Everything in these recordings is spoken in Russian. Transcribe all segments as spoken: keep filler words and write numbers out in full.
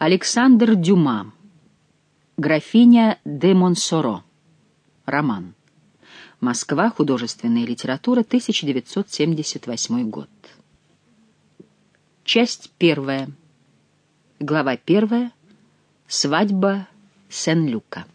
Александр Дюма. Графиня де Монсоро. Роман. Москва. Художественная литература. тысяча девятьсот семьдесят восьмой год. Часть первая. Глава первая. Свадьба Сен-Люка.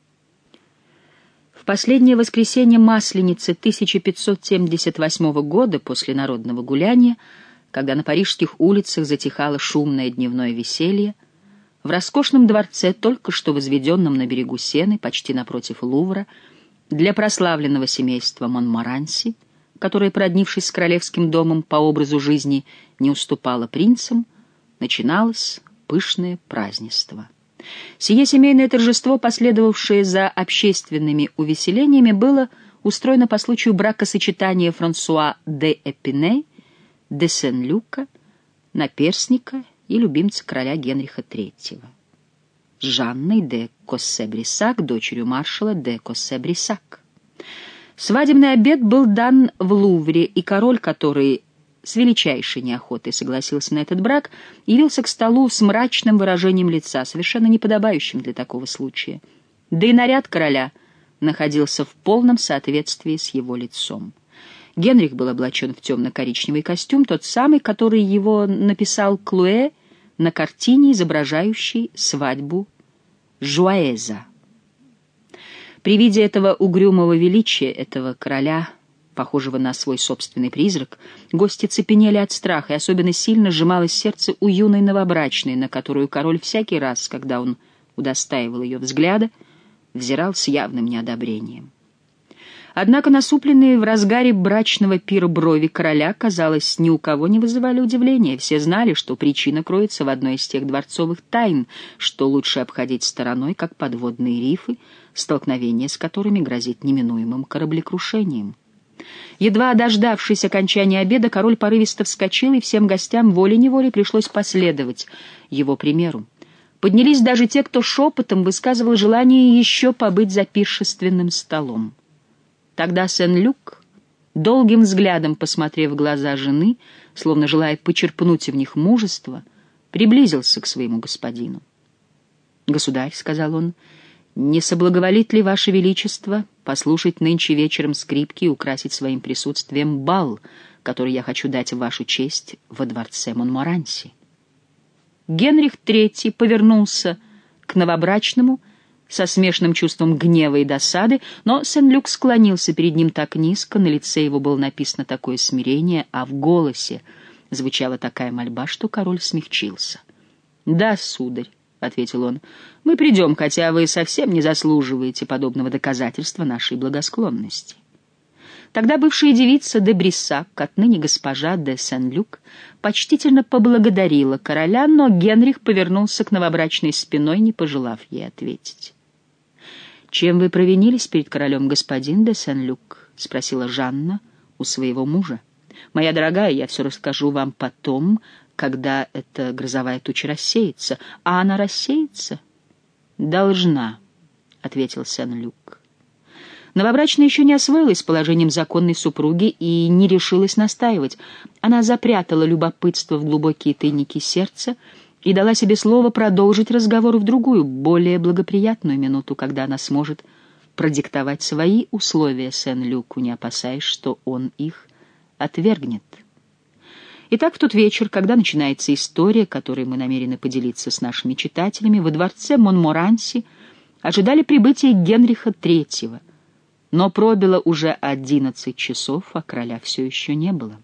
В последнее воскресенье Масленицы тысяча пятьсот семьдесят восьмого года после народного гуляния, когда на парижских улицах затихало шумное дневное веселье, в роскошном дворце, только что возведенном на берегу Сены, почти напротив Лувра, для прославленного семейства Монморанси, которое, проднившись с королевским домом по образу жизни, не уступало принцам, начиналось пышное празднество. Сие семейное торжество, последовавшее за общественными увеселениями, было устроено по случаю бракосочетания Франсуа де Эпиней, де Сен-Люка, наперсника и любимца короля Генриха третьего, с Жанной де Коссе-Брисак, дочерью маршала де Коссе-Брисак. Свадебный обед был дан в Лувре, и король, который с величайшей неохотой согласился на этот брак, явился к столу с мрачным выражением лица, совершенно неподобающим для такого случая. Да и наряд короля находился в полном соответствии с его лицом. Генрих был облачен в темно-коричневый костюм, тот самый, который его написал Клуэ на картине, изображающей свадьбу Жуаэза. При виде этого угрюмого величия, этого короля, похожего на свой собственный призрак, гости цепенели от страха, и особенно сильно сжималось сердце у юной новобрачной, на которую король всякий раз, когда он удостаивал ее взгляда, взирал с явным неодобрением. Однако насупленные в разгаре брачного пира брови короля, казалось, ни у кого не вызывали удивления. Все знали, что причина кроется в одной из тех дворцовых тайн, что лучше обходить стороной, как подводные рифы, столкновение с которыми грозит неминуемым кораблекрушением. Едва дождавшись окончания обеда, король порывисто вскочил, и всем гостям волей-неволей пришлось последовать его примеру. Поднялись даже те, кто шепотом высказывал желание еще побыть за пиршественным столом. Тогда Сен-Люк, долгим взглядом посмотрев в глаза жены, словно желая почерпнуть в них мужество, приблизился к своему господину. «Государь», — сказал он, — «не соблаговолит ли Ваше Величество послушать нынче вечером скрипки и украсить своим присутствием бал, который я хочу дать в вашу честь во дворце Монморанси?» Генрих третий повернулся к новобрачному со смешанным чувством гнева и досады, но Сен-Люк склонился перед ним так низко, на лице его было написано такое смирение, а в голосе звучала такая мольба, что король смягчился. «Да, сударь», — ответил он, — «мы придем, хотя вы совсем не заслуживаете подобного доказательства нашей благосклонности». Тогда бывшая девица де Брисак, отныне госпожа де Сен-Люк, почтительно поблагодарила короля, но Генрих повернулся к новобрачной спиной, не пожелав ей ответить. «Чем вы провинились перед королем, господин де Сен-Люк?» — спросила Жанна у своего мужа. «Моя дорогая, я все расскажу вам потом, когда эта грозовая туча рассеется». «А она рассеется?» «Должна», — ответил Сен-Люк. Новобрачная еще не освоилась с положением законной супруги и не решилась настаивать. Она запрятала любопытство в глубокие тайники сердца и дала себе слово продолжить разговор в другую, более благоприятную минуту, когда она сможет продиктовать свои условия Сен-Люку, не опасаясь, что он их отвергнет. Итак, в тот вечер, когда начинается история, которой мы намерены поделиться с нашими читателями, во дворце Монморанси ожидали прибытия Генриха третьего, но пробило уже одиннадцать часов, а короля все еще не было.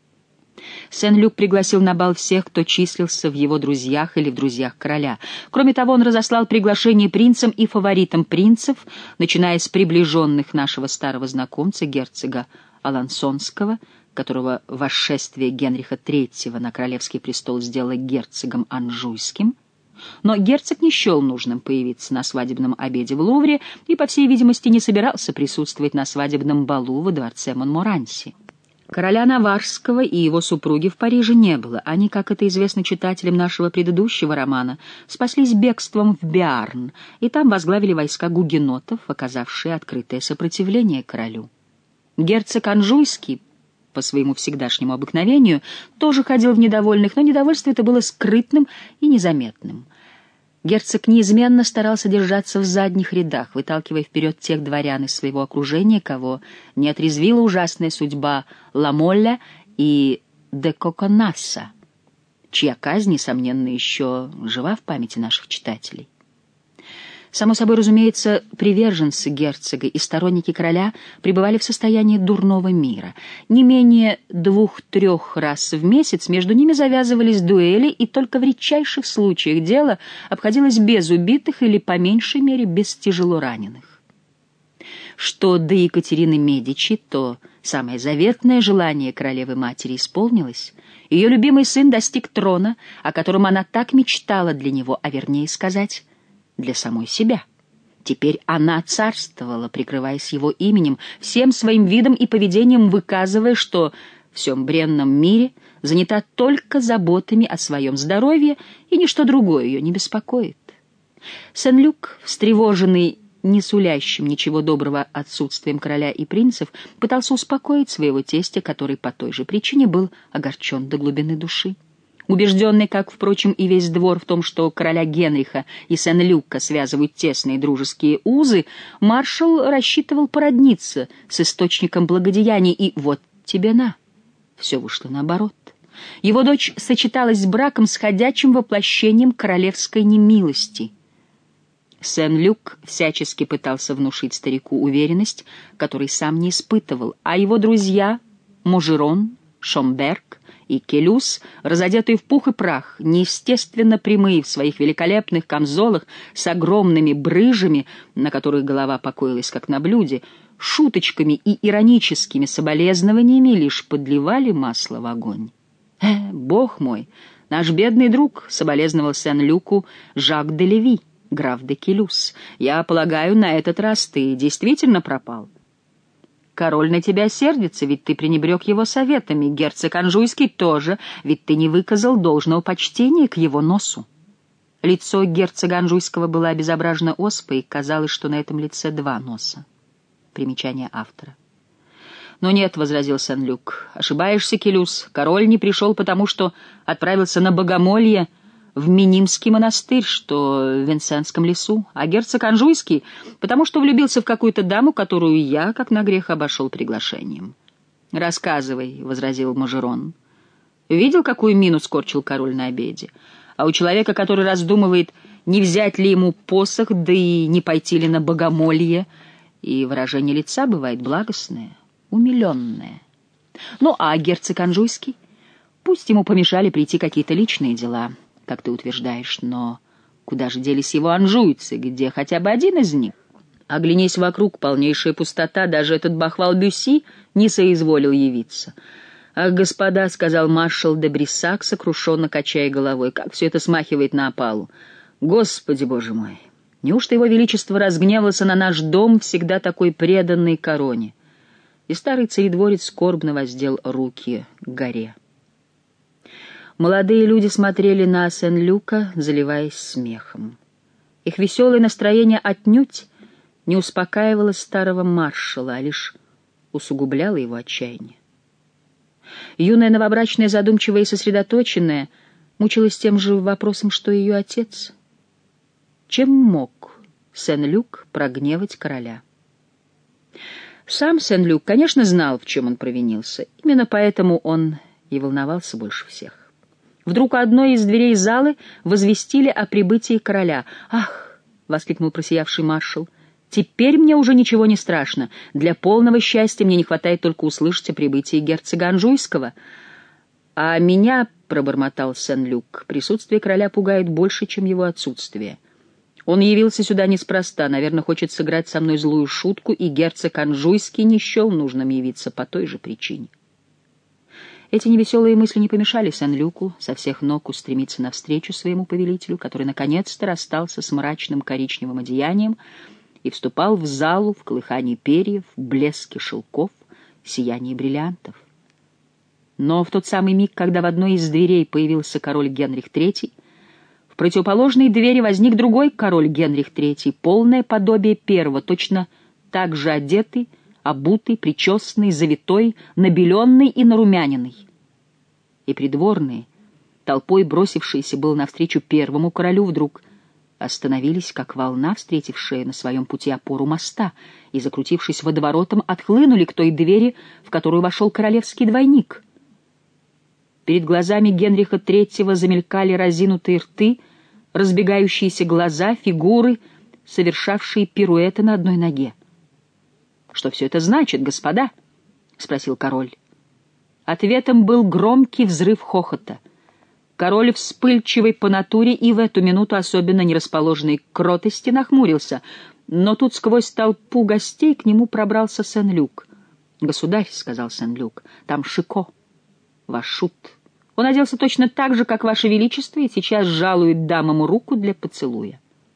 Сен-Люк пригласил на бал всех, кто числился в его друзьях или в друзьях короля. Кроме того, он разослал приглашение принцам и фаворитам принцев, начиная с приближенных нашего старого знакомца, герцога Алансонского, которого восшествие Генриха третьего на королевский престол сделало герцогом Анжуйским. Но герцог не счел нужным появиться на свадебном обеде в Лувре и, по всей видимости, не собирался присутствовать на свадебном балу во дворце Монморанси. Короля Наварского и его супруги в Париже не было. Они, как это известно читателям нашего предыдущего романа, спаслись бегством в Биарн, и там возглавили войска гугенотов, оказавшие открытое сопротивление королю. Герцог Анжуйский, по своему всегдашнему обыкновению, тоже ходил в недовольных, но недовольство это было скрытным и незаметным. Герцог неизменно старался держаться в задних рядах, выталкивая вперед тех дворян из своего окружения, кого не отрезвила ужасная судьба Ламолля и де Коконасса, чья казнь, несомненно, еще жива в памяти наших читателей. Само собой разумеется, приверженцы герцога и сторонники короля пребывали в состоянии дурного мира. Не менее двух-трех раз в месяц между ними завязывались дуэли, и только в редчайших случаях дело обходилось без убитых или, по меньшей мере, без тяжело раненых. Что до Екатерины Медичи, то самое заветное желание королевы-матери исполнилось. Ее любимый сын достиг трона, о котором она так мечтала для него, а вернее сказать, для самой себя. Теперь она царствовала, прикрываясь его именем, всем своим видом и поведением выказывая, что в всем бренном мире занята только заботами о своем здоровье, и ничто другое ее не беспокоит. Сен-Люк, встревоженный не сулящим ничего доброго отсутствием короля и принцев, пытался успокоить своего тестя, который по той же причине был огорчен до глубины души. Убежденный, как, впрочем, и весь двор в том, что короля Генриха и Сен-Люка связывают тесные дружеские узы, маршал рассчитывал породниться с источником благодеяний, и вот тебе на, все вышло наоборот. Его дочь сочеталась с браком с ходячим воплощением королевской немилости. Сен-Люк всячески пытался внушить старику уверенность, которой сам не испытывал, а его друзья Можерон, Шомберг и Келюс, разодетые в пух и прах, неестественно прямые в своих великолепных камзолах с огромными брыжами, на которых голова покоилась как на блюде, шуточками и ироническими соболезнованиями лишь подливали масло в огонь. «Э, бог мой, наш бедный друг», — соболезновал Сен-Люку Жак де Леви, граф де Келюс, — «я полагаю, на этот раз ты действительно пропал». Король на тебя сердится, ведь ты пренебрег его советами, герцог Анжуйский тоже, ведь ты не выказал должного почтения к его носу. Лицо герцога Анжуйского было обезображено оспой, и казалось, что на этом лице два носа. Примечание автора. «Но нет», — возразил Сен-Люк, — «ошибаешься, Келюс, король не пришел потому, что отправился на богомолье в Минимский монастырь, что в Винсентском лесу, а герцог Анжуйский, потому что влюбился в какую-то даму, которую я, как на грех, обошел приглашением». «Рассказывай», — возразил Можерон. «Видел, какую мину скорчил король на обеде? А у человека, который раздумывает, не взять ли ему посох, да и не пойти ли на богомолье, и выражение лица бывает благостное, умиленное. Ну, а герцог Анжуйский? Пусть ему помешали прийти какие-то личные дела, как ты утверждаешь, но куда же делись его анжуйцы, где хотя бы один из них? Оглянись вокруг, полнейшая пустота, даже этот бахвал Бюсси не соизволил явиться. «Ах, господа», — сказал маршал де Бриссак, сокрушенно качая головой, — «как все это смахивает на опалу! Господи, боже мой! Неужто его величество разгневался на наш дом, всегда такой преданный короне?» И старый царедворец скорбно воздел руки к горе. Молодые люди смотрели на Сен-Люка, заливаясь смехом. Их веселое настроение отнюдь не успокаивало старого маршала, а лишь усугубляло его отчаяние. Юная новобрачная, задумчивая и сосредоточенная, мучилась тем же вопросом, что и ее отец. Чем мог Сен-Люк прогневать короля? Сам Сен-Люк, конечно, знал, в чем он провинился. Именно поэтому он и волновался больше всех. Вдруг у одной из дверей залы возвестили о прибытии короля. «Ах!» — воскликнул просиявший маршал. «Теперь мне уже ничего не страшно. Для полного счастья мне не хватает только услышать о прибытии герцога Анжуйского». «А меня, — пробормотал Сен-Люк, — присутствие короля пугает больше, чем его отсутствие. Он явился сюда неспроста, наверное, хочет сыграть со мной злую шутку, и герцог Анжуйский не счел нужным явиться по той же причине». Эти невеселые мысли не помешали Сен-Люку со всех ног устремиться навстречу своему повелителю, который наконец-то расстался с мрачным коричневым одеянием и вступал в залу в колыхании перьев, блеске шелков, сиянии бриллиантов. Но в тот самый миг, когда в одной из дверей появился король Генрих третий, в противоположной двери возник другой король Генрих третий, полное подобие первого, точно так же одетый, обутый, причесанный, завитой, набеленный и нарумяненный. И придворные, толпой бросившиеся было навстречу первому королю, вдруг остановились, как волна, встретившая на своем пути опору моста, и, закрутившись водоворотом, отхлынули к той двери, в которую вошел королевский двойник. Перед глазами Генриха Третьего замелькали разинутые рты, разбегающиеся глаза, фигуры, совершавшие пируэты на одной ноге. — Что все это значит, господа? — спросил король. Ответом был громкий взрыв хохота. Король, вспыльчивый по натуре и в эту минуту особенно не расположенный к кротости, нахмурился, но тут сквозь толпу гостей к нему пробрался Сен-Люк. — Государь, — сказал Сен-Люк, — там Шико, ваш шут. Он оделся точно так же, как ваше величество, и сейчас жалует дамам руку для поцелуя.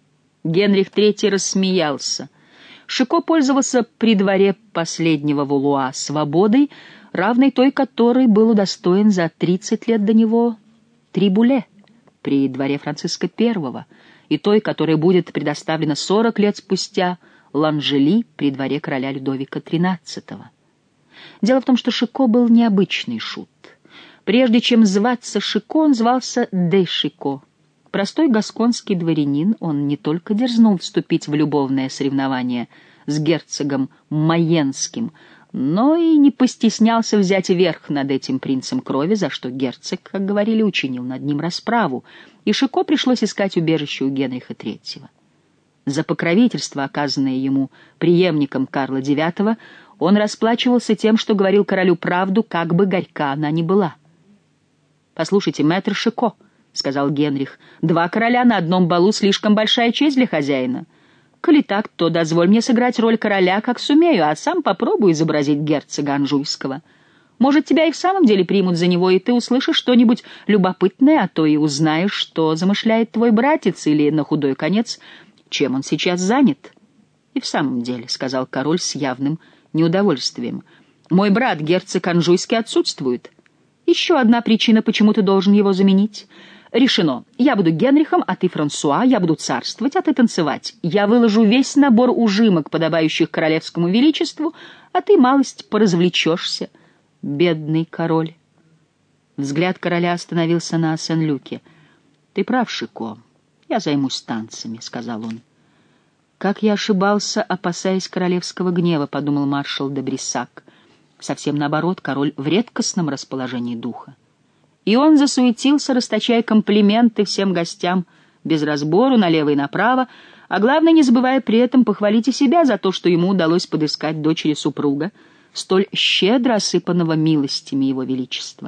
Генрих Третий рассмеялся. Шико пользовался при дворе последнего Валуа свободой, равной той, которой был удостоен за тридцать лет до него Трибуле при дворе Франциска Первого, и той, которая будет предоставлена сорок лет спустя Ланжели при дворе короля Людовика Тринадцатого. Дело в том, что Шико был необычный шут. Прежде чем зваться Шико, он звался де Шико. Простой гасконский дворянин, он не только дерзнул вступить в любовное соревнование с герцогом Майенским, но и не постеснялся взять верх над этим принцем крови, за что герцог, как говорили, учинил над ним расправу, и Шико пришлось искать убежище у Генриха Третьего. За покровительство, оказанное ему преемником Карла Девятого, он расплачивался тем, что говорил королю правду, как бы горька она ни была. «Послушайте, мэтр Шико», — сказал Генрих, — «два короля на одном балу — слишком большая честь для хозяина. Коли так, то дозволь мне сыграть роль короля, как сумею, а сам попробую изобразить герцога Анжуйского. Может, тебя и в самом деле примут за него, и ты услышишь что-нибудь любопытное, а то и узнаешь, что замышляет твой братец, или, на худой конец, чем он сейчас занят». «И в самом деле», — сказал король с явным неудовольствием, — «мой брат, герцог Анжуйский, отсутствует. Еще одна причина, почему ты должен его заменить. Решено. Я буду Генрихом, а ты Франсуа, я буду царствовать, а ты танцевать. Я выложу весь набор ужимок, подобающих королевскому величеству, а ты малость поразвлечешься, бедный король». Взгляд короля остановился на Сен-Люке. «Ты прав, Шико, я займусь танцами», — сказал он. «Как я ошибался, опасаясь королевского гнева», — подумал маршал де Бриссак. Совсем наоборот, король в редкостном расположении духа. И он засуетился, расточая комплименты всем гостям, без разбору, налево и направо, а главное, не забывая при этом похвалить и себя за то, что ему удалось подыскать дочери супруга, столь щедро осыпанного милостями его величества.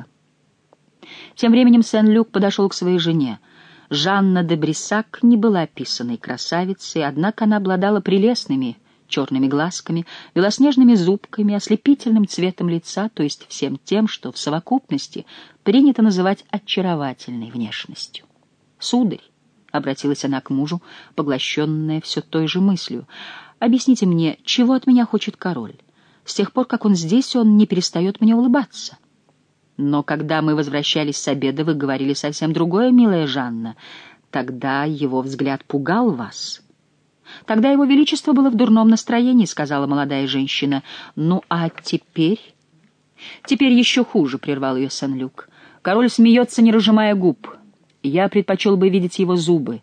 Тем временем Сен-Люк подошел к своей жене. Жанна де Бриссак не была описанной красавицей, однако она обладала прелестными черными глазками, белоснежными зубками, ослепительным цветом лица, то есть всем тем, что в совокупности принято называть очаровательной внешностью. «Сударь», — обратилась она к мужу, поглощенная все той же мыслью, — «объясните мне, чего от меня хочет король? С тех пор, как он здесь, он не перестает мне улыбаться». «Но когда мы возвращались с обеда, вы говорили совсем другое, милая Жанна. Тогда его взгляд пугал вас». «Тогда его величество было в дурном настроении», — сказала молодая женщина. «Ну, а теперь...» «Теперь еще хуже», — прервал ее Сен-Люк. «Король смеется, не разжимая губ. Я предпочел бы видеть его зубы.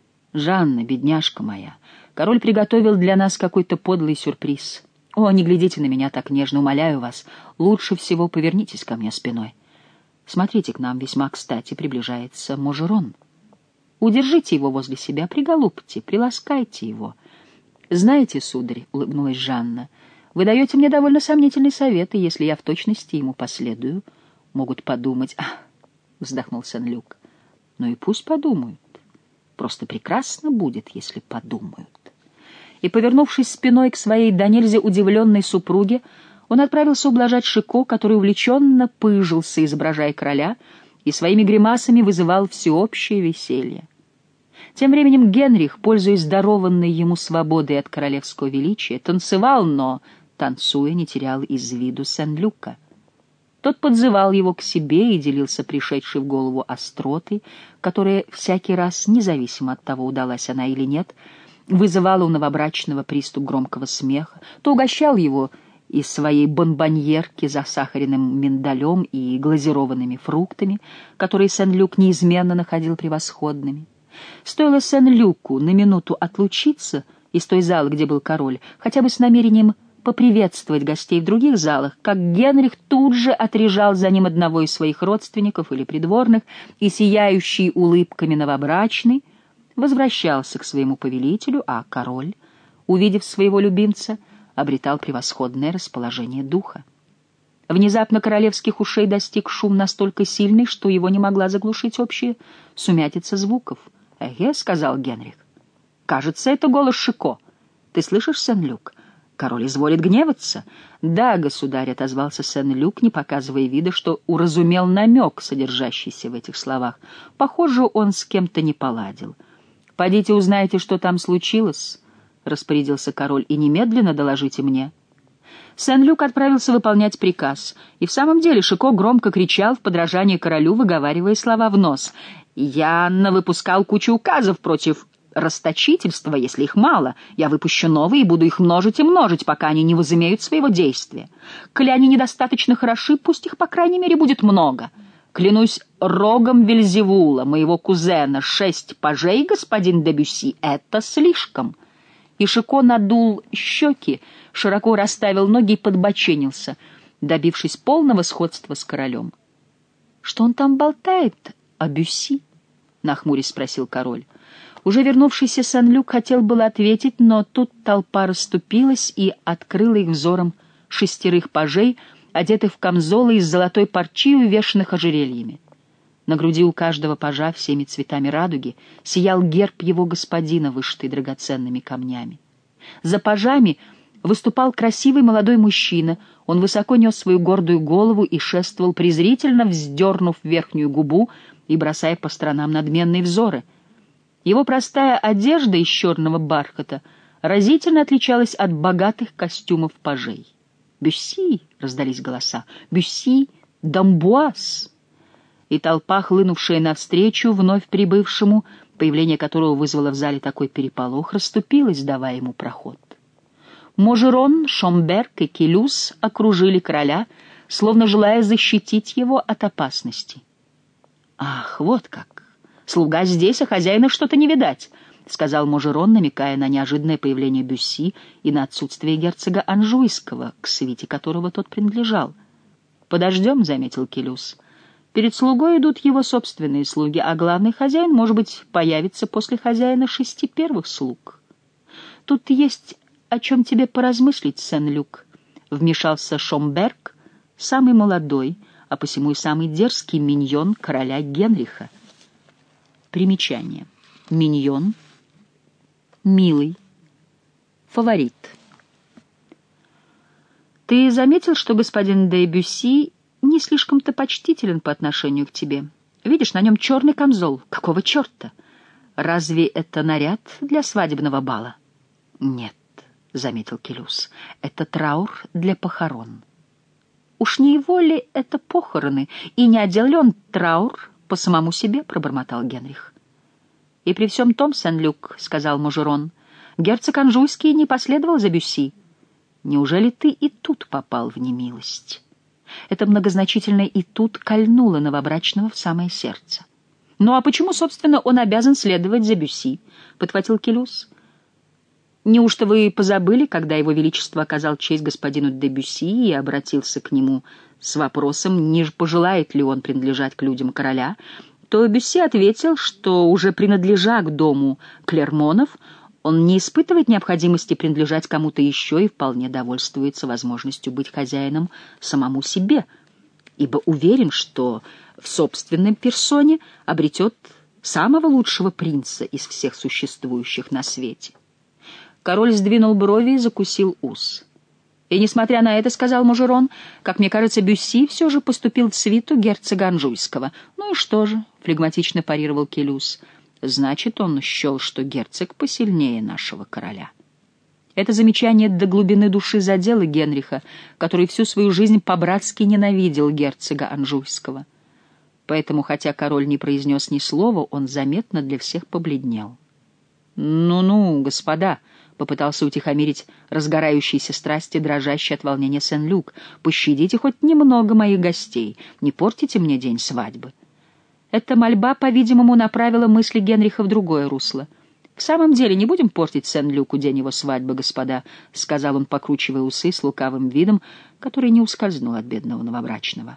Жанна, бедняжка моя, король приготовил для нас какой-то подлый сюрприз. О, не глядите на меня так нежно, умоляю вас. Лучше всего повернитесь ко мне спиной. Смотрите, к нам весьма кстати приближается Можерон. Удержите его возле себя, приголубьте, приласкайте его». «Знаете, сударь, — улыбнулась Жанна, — вы даете мне довольно сомнительный совет, и если я в точности ему последую, могут подумать...» «Ах!» — вздохнул Сен-Люк. «Ну и пусть подумают. Просто прекрасно будет, если подумают». И, повернувшись спиной к своей до нельзя удивленной супруге, он отправился ублажать Шико, который увлеченно пыжился, изображая короля, и своими гримасами вызывал всеобщее веселье. Тем временем Генрих, пользуясь дарованной ему свободой от королевского величия, танцевал, но, танцуя, не терял из виду Сен-Люка. Тот подзывал его к себе и делился пришедшей в голову остротой, которая всякий раз, независимо от того, удалась она или нет, вызывала у новобрачного приступ громкого смеха, то угощал его из своей бонбоньерки засахаренным миндалем и глазированными фруктами, которые Сен-Люк неизменно находил превосходными. Стоило Сен-Люку на минуту отлучиться из той залы, где был король, хотя бы с намерением поприветствовать гостей в других залах, как Генрих тут же отрежал за ним одного из своих родственников или придворных, и сияющий улыбками новобрачный возвращался к своему повелителю, а король, увидев своего любимца, обретал превосходное расположение духа. Внезапно королевских ушей достиг шум настолько сильный, что его не могла заглушить общая сумятица звуков. «Эге», — сказал Генрих, — «кажется, это голос Шико. Ты слышишь, Сен-Люк? Король изволит гневаться». «Да, государь», — отозвался Сен-Люк, не показывая вида, что уразумел намек, содержащийся в этих словах. «Похоже, он с кем-то не поладил». «Подите узнайте, что там случилось», — распорядился король, — «и немедленно доложите мне». Сен-Люк отправился выполнять приказ, и в самом деле Шико громко кричал в подражание королю, выговаривая слова в нос. «Я навыпускал кучу указов против расточительства, если их мало. Я выпущу новые и буду их множить и множить, пока они не возымеют своего действия. Коли они недостаточно хороши, пусть их, по крайней мере, будет много. Клянусь рогом Вельзевула, моего кузена, шесть пажей, господин де Бюсси, это слишком». И Шико надул щеки, широко расставил ноги и подбоченился, добившись полного сходства с королем. «Что он там болтает о Бюсси?» — нахмурясь спросил король. Уже вернувшийся Сен-Люк хотел было ответить, но тут толпа расступилась и открыла их взором шестерых пажей, одетых в камзолы из золотой парчи, увешанных ожерельями. На груди у каждого пажа всеми цветами радуги сиял герб его господина, вышитый драгоценными камнями. За пажами выступал красивый молодой мужчина. Он высоко нес свою гордую голову и шествовал, презрительно вздернув верхнюю губу и бросая по сторонам надменные взоры. Его простая одежда из черного бархата разительно отличалась от богатых костюмов пажей. «Бюсси!» — раздались голоса. «Бюсси! Дамбуаз!» И толпа, хлынувшая навстречу вновь прибывшему, появление которого вызвало в зале такой переполох, расступилась, давая ему проход. Можерон, Шомберг и Келюс окружили короля, словно желая защитить его от опасности. «Ах, вот как! Слуга здесь, а хозяина что-то не видать», — сказал Можерон, намекая на неожиданное появление Бюсси и на отсутствие герцога Анжуйского, к свите которого тот принадлежал. «Подождем», — заметил Келюс. «Перед слугой идут его собственные слуги, а главный хозяин, может быть, появится после хозяина шести первых слуг». «Тут есть о чем тебе поразмыслить, Сен-Люк», — вмешался Шомберг, самый молодой, а посему и самый дерзкий миньон короля Генриха. Примечание. Миньон, милый, фаворит. «Ты заметил, что господин де Бюсси не слишком-то почтителен по отношению к тебе? Видишь, на нем черный камзол. Какого черта? Разве это наряд для свадебного бала?» «Нет», — заметил Келюс, — «это траур для похорон». «Уж не его ли это похороны, и не отдел ли он траур по самому себе?» — пробормотал Генрих. «И при всем том, Сен-Люк, — сказал Можерон, — герцог Анжуйский не последовал за Бюсси. Неужели ты и тут попал в немилость?» Это многозначительное «и тут» кольнуло новобрачного в самое сердце. «Ну а почему, собственно, он обязан следовать за Бюсси?» — подхватил Келюс. «Неужто вы позабыли, когда его величество оказал честь господину де Бюсси и обратился к нему с вопросом, не пожелает ли он принадлежать к людям короля, то Бюсси ответил, что, уже принадлежа к дому Клермонов, он не испытывает необходимости принадлежать кому-то еще и вполне довольствуется возможностью быть хозяином самому себе, ибо уверен, что в собственной персоне обретет самого лучшего принца из всех существующих на свете». Король сдвинул брови и закусил ус. «И, несмотря на это, — сказал Можерон, — как мне кажется, Бюсси все же поступил в свиту герцога Анжуйского». «Ну и что же?» — флегматично парировал Келюс. «Значит, он счел, что герцог посильнее нашего короля». Это замечание до глубины души задело Генриха, который всю свою жизнь по-братски ненавидел герцога Анжуйского. Поэтому, хотя король не произнес ни слова, он заметно для всех побледнел. «Ну-ну, господа», — попытался утихомирить разгорающиеся страсти, дрожащие от волнения Сен-Люк, — «пощадите хоть немного моих гостей, не портите мне день свадьбы». Эта мольба, по-видимому, направила мысли Генриха в другое русло. «В самом деле, не будем портить Сен-Люку день его свадьбы, господа», — сказал он, покручивая усы с лукавым видом, который не ускользнул от бедного новобрачного.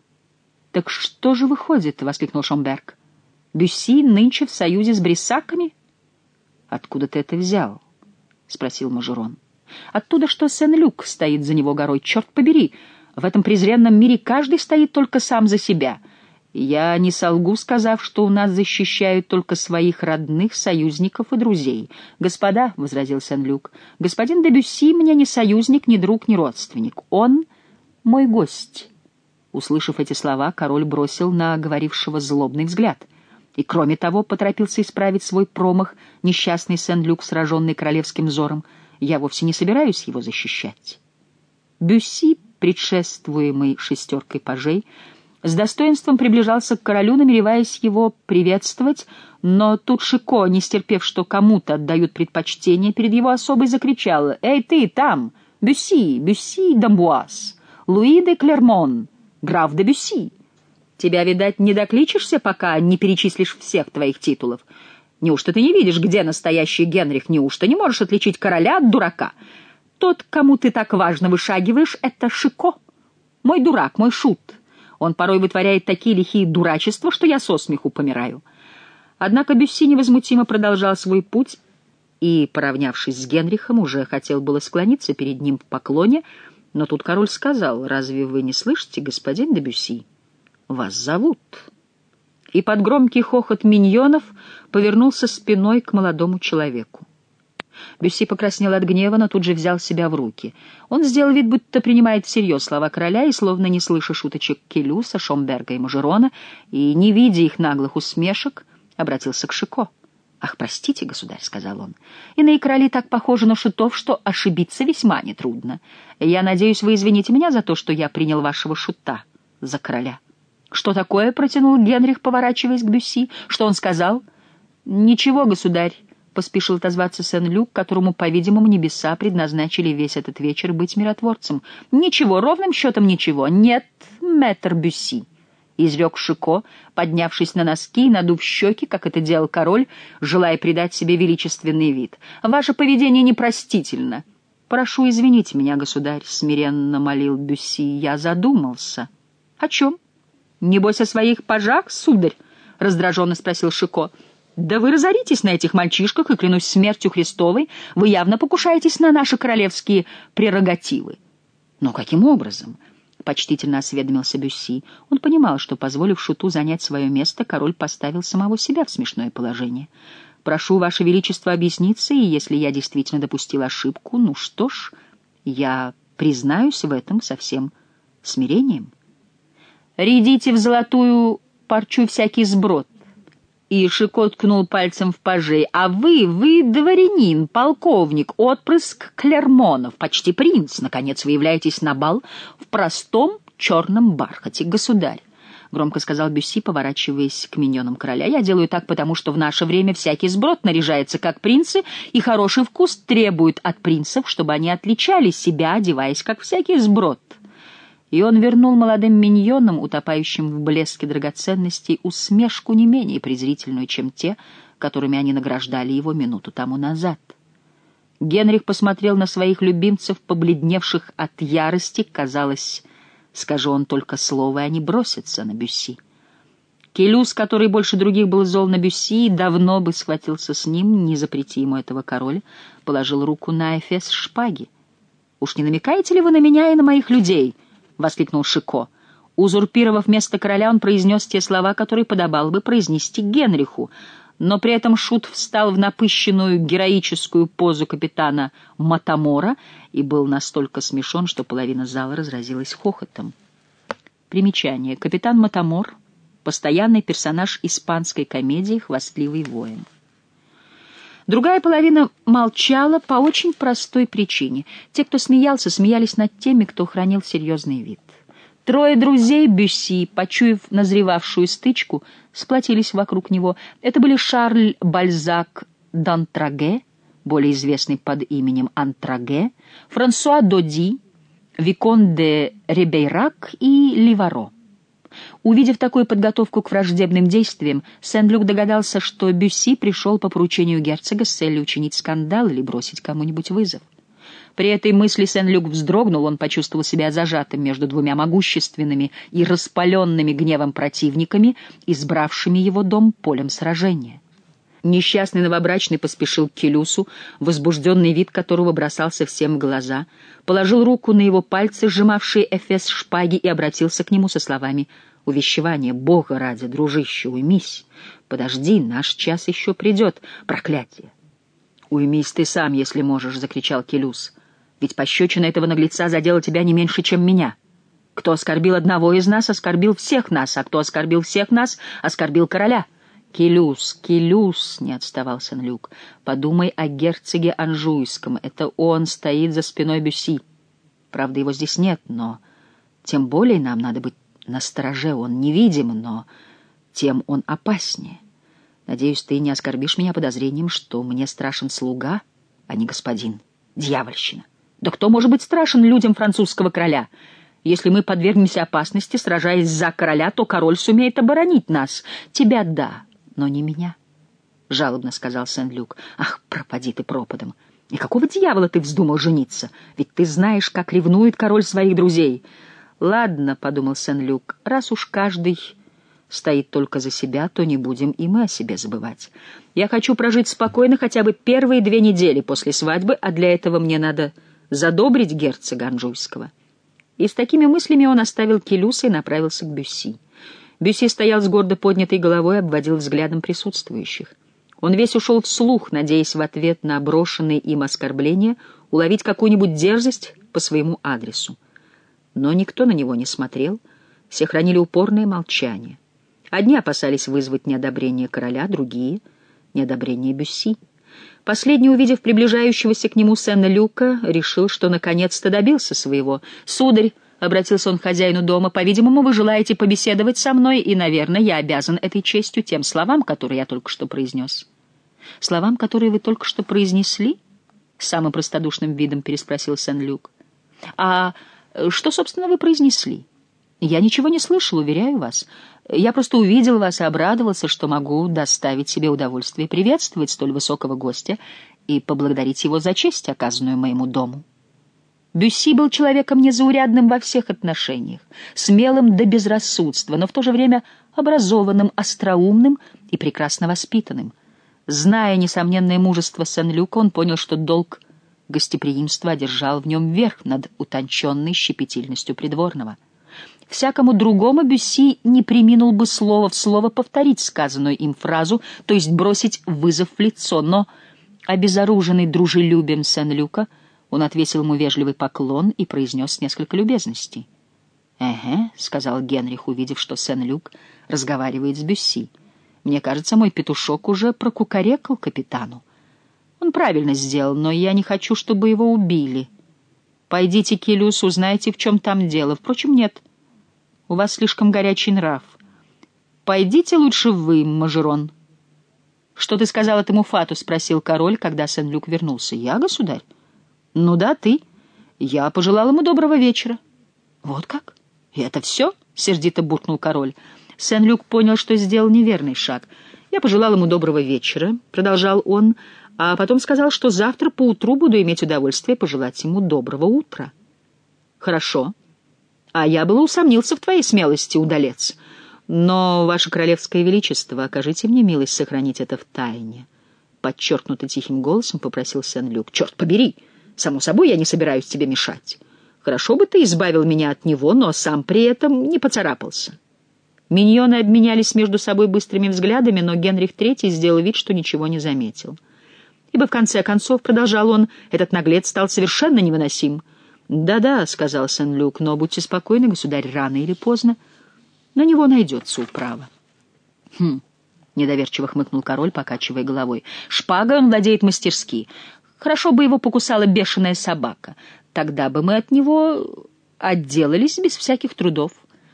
«Так что же выходит?» — воскликнул Шомберг. «Бюсси нынче в союзе с бриссаками?» «Откуда ты это взял?» — спросил Мажерон. «Оттуда, что Сен-Люк стоит за него горой. Черт побери! В этом презренном мире каждый стоит только сам за себя. Я не солгу, сказав, что у нас защищают только своих родных, союзников и друзей. Господа, — возразил Сен-Люк, — господин де Бюсси мне ни союзник, ни друг, ни родственник. Он мой гость». Услышав эти слова, король бросил на говорившего злобный взгляд. И, кроме того, поторопился исправить свой промах несчастный Сен-Люк, сраженный королевским взором. «Я вовсе не собираюсь его защищать». Бюсси, предшествуемый шестеркой пажей, с достоинством приближался к королю, намереваясь его приветствовать, но тут Шико, не стерпев, что кому-то отдают предпочтение, перед его особой закричал: «Эй, ты там! Бюсси, Бюсси d'Амбуаз, Луи де Клермон, граф де Бюсси! Тебя, видать, не докличешься, пока не перечислишь всех твоих титулов. Неужто ты не видишь, где настоящий Генрих? Неужто не можешь отличить короля от дурака? Тот, кому ты так важно вышагиваешь, — это Шико, мой дурак, мой шут. Он порой вытворяет такие лихие дурачества, что я со смеху помираю». Однако Бюсси невозмутимо продолжал свой путь и, поравнявшись с Генрихом, уже хотел было склониться перед ним в поклоне, но тут король сказал: «Разве вы не слышите, господин де Бюсси? Вас зовут». И под громкий хохот миньонов повернулся спиной к молодому человеку. Бюсси покраснел от гнева, но тут же взял себя в руки. Он сделал вид, будто принимает всерьез слова короля, и, словно не слыша шуточек Келюса, Шомберга и Мажерона, и не видя их наглых усмешек, обратился к Шико. «Ах, простите, государь», — сказал он, — «иные короли так похожи на шутов, что ошибиться весьма нетрудно. Я надеюсь, вы извините меня за то, что я принял вашего шута за короля». «Что такое?» — протянул Генрих, поворачиваясь к Бюсси. «Что он сказал?» «Ничего, государь», — поспешил отозваться Сен-Люк, которому, по-видимому, небеса предназначили весь этот вечер быть миротворцем. «Ничего, ровным счетом ничего. Нет, мэтр Бюсси», — изрек Шико, поднявшись на носки и надув щеки, как это делал король, желая придать себе величественный вид. «Ваше поведение непростительно». «Прошу извинить меня, государь», — смиренно молил Бюсси. «Я задумался». «О чем?» «Небось, о своих пажах, сударь?» — раздраженно спросил Шико. «Да вы разоритесь на этих мальчишках, и, клянусь смертью Христовой, вы явно покушаетесь на наши королевские прерогативы». «Но каким образом?» — почтительно осведомился Бюсси. Он понимал, что, позволив шуту занять свое место, король поставил самого себя в смешное положение. «Прошу, Ваше Величество, объясниться, и если я действительно допустил ошибку, ну что ж, я признаюсь в этом со всем смирением». «Рядите в золотую парчу всякий сброд». И Шико ткнул пальцем в пажей. «А вы, вы дворянин, полковник, отпрыск Клермонов, почти принц. Наконец вы являетесь на бал в простом черном бархате, государь», — громко сказал Бюсси, поворачиваясь к миньонам короля. «Я делаю так, потому что в наше время всякий сброд наряжается как принцы, и хороший вкус требует от принцев, чтобы они отличали себя, одеваясь как всякий сброд». И он вернул молодым миньонам, утопающим в блеске драгоценностей, усмешку не менее презрительную, чем те, которыми они награждали его минуту тому назад. Генрих посмотрел на своих любимцев, побледневших от ярости. Казалось, скажу он только слово, и они бросятся на Бюсси. Келюс, который больше других был зол на Бюсси, давно бы схватился с ним, не запрети ему этого король, положил руку на эфес шпаги. «Уж не намекаете ли вы на меня и на моих людей?» — воскликнул Шико. Узурпировав место короля, он произнес те слова, которые подобало бы произнести Генриху, но при этом шут встал в напыщенную героическую позу капитана Матамора и был настолько смешон, что половина зала разразилась хохотом. Примечание. Капитан Матамор — постоянный персонаж испанской комедии «Хвастливый воин». Другая половина молчала по очень простой причине. Те, кто смеялся, смеялись над теми, кто хранил серьезный вид. Трое друзей Бюсси, почуяв назревавшую стычку, сплотились вокруг него. Это были Шарль Бальзак д'Антраге, более известный под именем Антраге, Франсуа Доди, Викон де Рибейрак и Ливаро. Увидев такую подготовку к враждебным действиям, Сен-Люк догадался, что Бюсси пришел по поручению герцога с целью учинить скандал или бросить кому-нибудь вызов. При этой мысли Сен-Люк вздрогнул, он почувствовал себя зажатым между двумя могущественными и распаленными гневом противниками, избравшими его дом полем сражения. Несчастный новобрачный поспешил к Келюсу, возбужденный вид которого бросался всем в глаза, положил руку на его пальцы, сжимавшие эфес шпаги, и обратился к нему со словами увещевания: «Бога ради, дружище, уймись! Подожди, наш час еще придет, проклятие!» «Уймись ты сам, если можешь!» — закричал Келюс. «Ведь пощечина этого наглеца задела тебя не меньше, чем меня. Кто оскорбил одного из нас, оскорбил всех нас, а кто оскорбил всех нас, оскорбил короля». «Келюс, Келюс!» — не отставал Сен-Люк. «Подумай о герцоге Анжуйском. Это он стоит за спиной Бюсси. Правда, его здесь нет, но тем более нам надо быть настороже. Он невидим, но тем он опаснее. Надеюсь, ты не оскорбишь меня подозрением, что мне страшен слуга, а не господин. Дьявольщина! Да кто может быть страшен людям французского короля? Если мы подвергнемся опасности, сражаясь за короля, то король сумеет оборонить нас. Тебя — да, но не меня», — жалобно сказал Сен-Люк. «Ах, пропади ты пропадом! И какого дьявола ты вздумал жениться? Ведь ты знаешь, как ревнует король своих друзей». «Ладно», — подумал Сен-Люк, — «раз уж каждый стоит только за себя, то не будем и мы о себе забывать. Я хочу прожить спокойно хотя бы первые две недели после свадьбы, а для этого мне надо задобрить герцога Анжуйского». И с такими мыслями он оставил Келюса и направился к Бюсси. Бюсси стоял с гордо поднятой головой, обводил взглядом присутствующих. Он весь ушел вслух, надеясь в ответ на брошенные им оскорбления уловить какую-нибудь дерзость по своему адресу. Но никто на него не смотрел, все хранили упорное молчание. Одни опасались вызвать неодобрение короля, другие — неодобрение Бюсси. Последний, увидев приближающегося к нему Сен-Люка, решил, что наконец-то добился своего. «Сударь», — обратился он к хозяину дома, — «по-видимому, вы желаете побеседовать со мной, и, наверное, я обязан этой честью тем словам, которые я только что произнес». «Словам, которые вы только что произнесли?» — с самым простодушным видом переспросил Сен-Люк. «А что, собственно, вы произнесли?» «Я ничего не слышал, уверяю вас. Я просто увидел вас и обрадовался, что могу доставить себе удовольствие приветствовать столь высокого гостя и поблагодарить его за честь, оказанную моему дому». Бюсси был человеком незаурядным во всех отношениях, смелым до безрассудства, но в то же время образованным, остроумным и прекрасно воспитанным. Зная несомненное мужество Сен-Люка, он понял, что долг гостеприимства одержал в нем верх над утонченной щепетильностью придворного. Всякому другому Бюсси не преминул бы слово в слово повторить сказанную им фразу, то есть бросить вызов в лицо, но, обезоруженный дружелюбием Сен-Люка, он отвесил ему вежливый поклон и произнес несколько любезностей. «Эге», — сказал Генрих, увидев, что Сен-Люк разговаривает с Бюсси. «Мне кажется, мой петушок уже прокукарекал капитану. Он правильно сделал, но я не хочу, чтобы его убили. Пойдите к Келюсу, узнайте, в чем там дело. Впрочем, нет. У вас слишком горячий нрав. Пойдите лучше вы, Мажерон». «Что ты сказал этому фату?» — спросил король, когда Сен-Люк вернулся. «Я, государь?» «Ну да, ты. Я пожелал ему доброго вечера». «Вот как? И это все?» — сердито буркнул король. Сен-Люк понял, что сделал неверный шаг. «Я пожелал ему доброго вечера», — продолжал он, а потом сказал, что завтра поутру буду иметь удовольствие пожелать ему доброго утра. «Хорошо. А я было усомнился в твоей смелости, удалец. Но, ваше королевское величество, окажите мне милость сохранить это в тайне», — подчеркнуто тихим голосом попросил Сен-Люк. «Черт побери! Само собой, я не собираюсь тебе мешать. Хорошо бы ты избавил меня от него, но сам при этом не поцарапался». Миньоны обменялись между собой быстрыми взглядами, но Генрих Третий сделал вид, что ничего не заметил. Ибо, в конце концов, продолжал он, этот наглец стал совершенно невыносим. «Да-да», — сказал Сен-Люк, — «но будьте спокойны, государь, рано или поздно на него найдется управа». «Хм», — недоверчиво хмыкнул король, покачивая головой, — «шпагой он владеет мастерски. Хорошо бы его покусала бешеная собака. Тогда бы мы от него отделались без всяких трудов».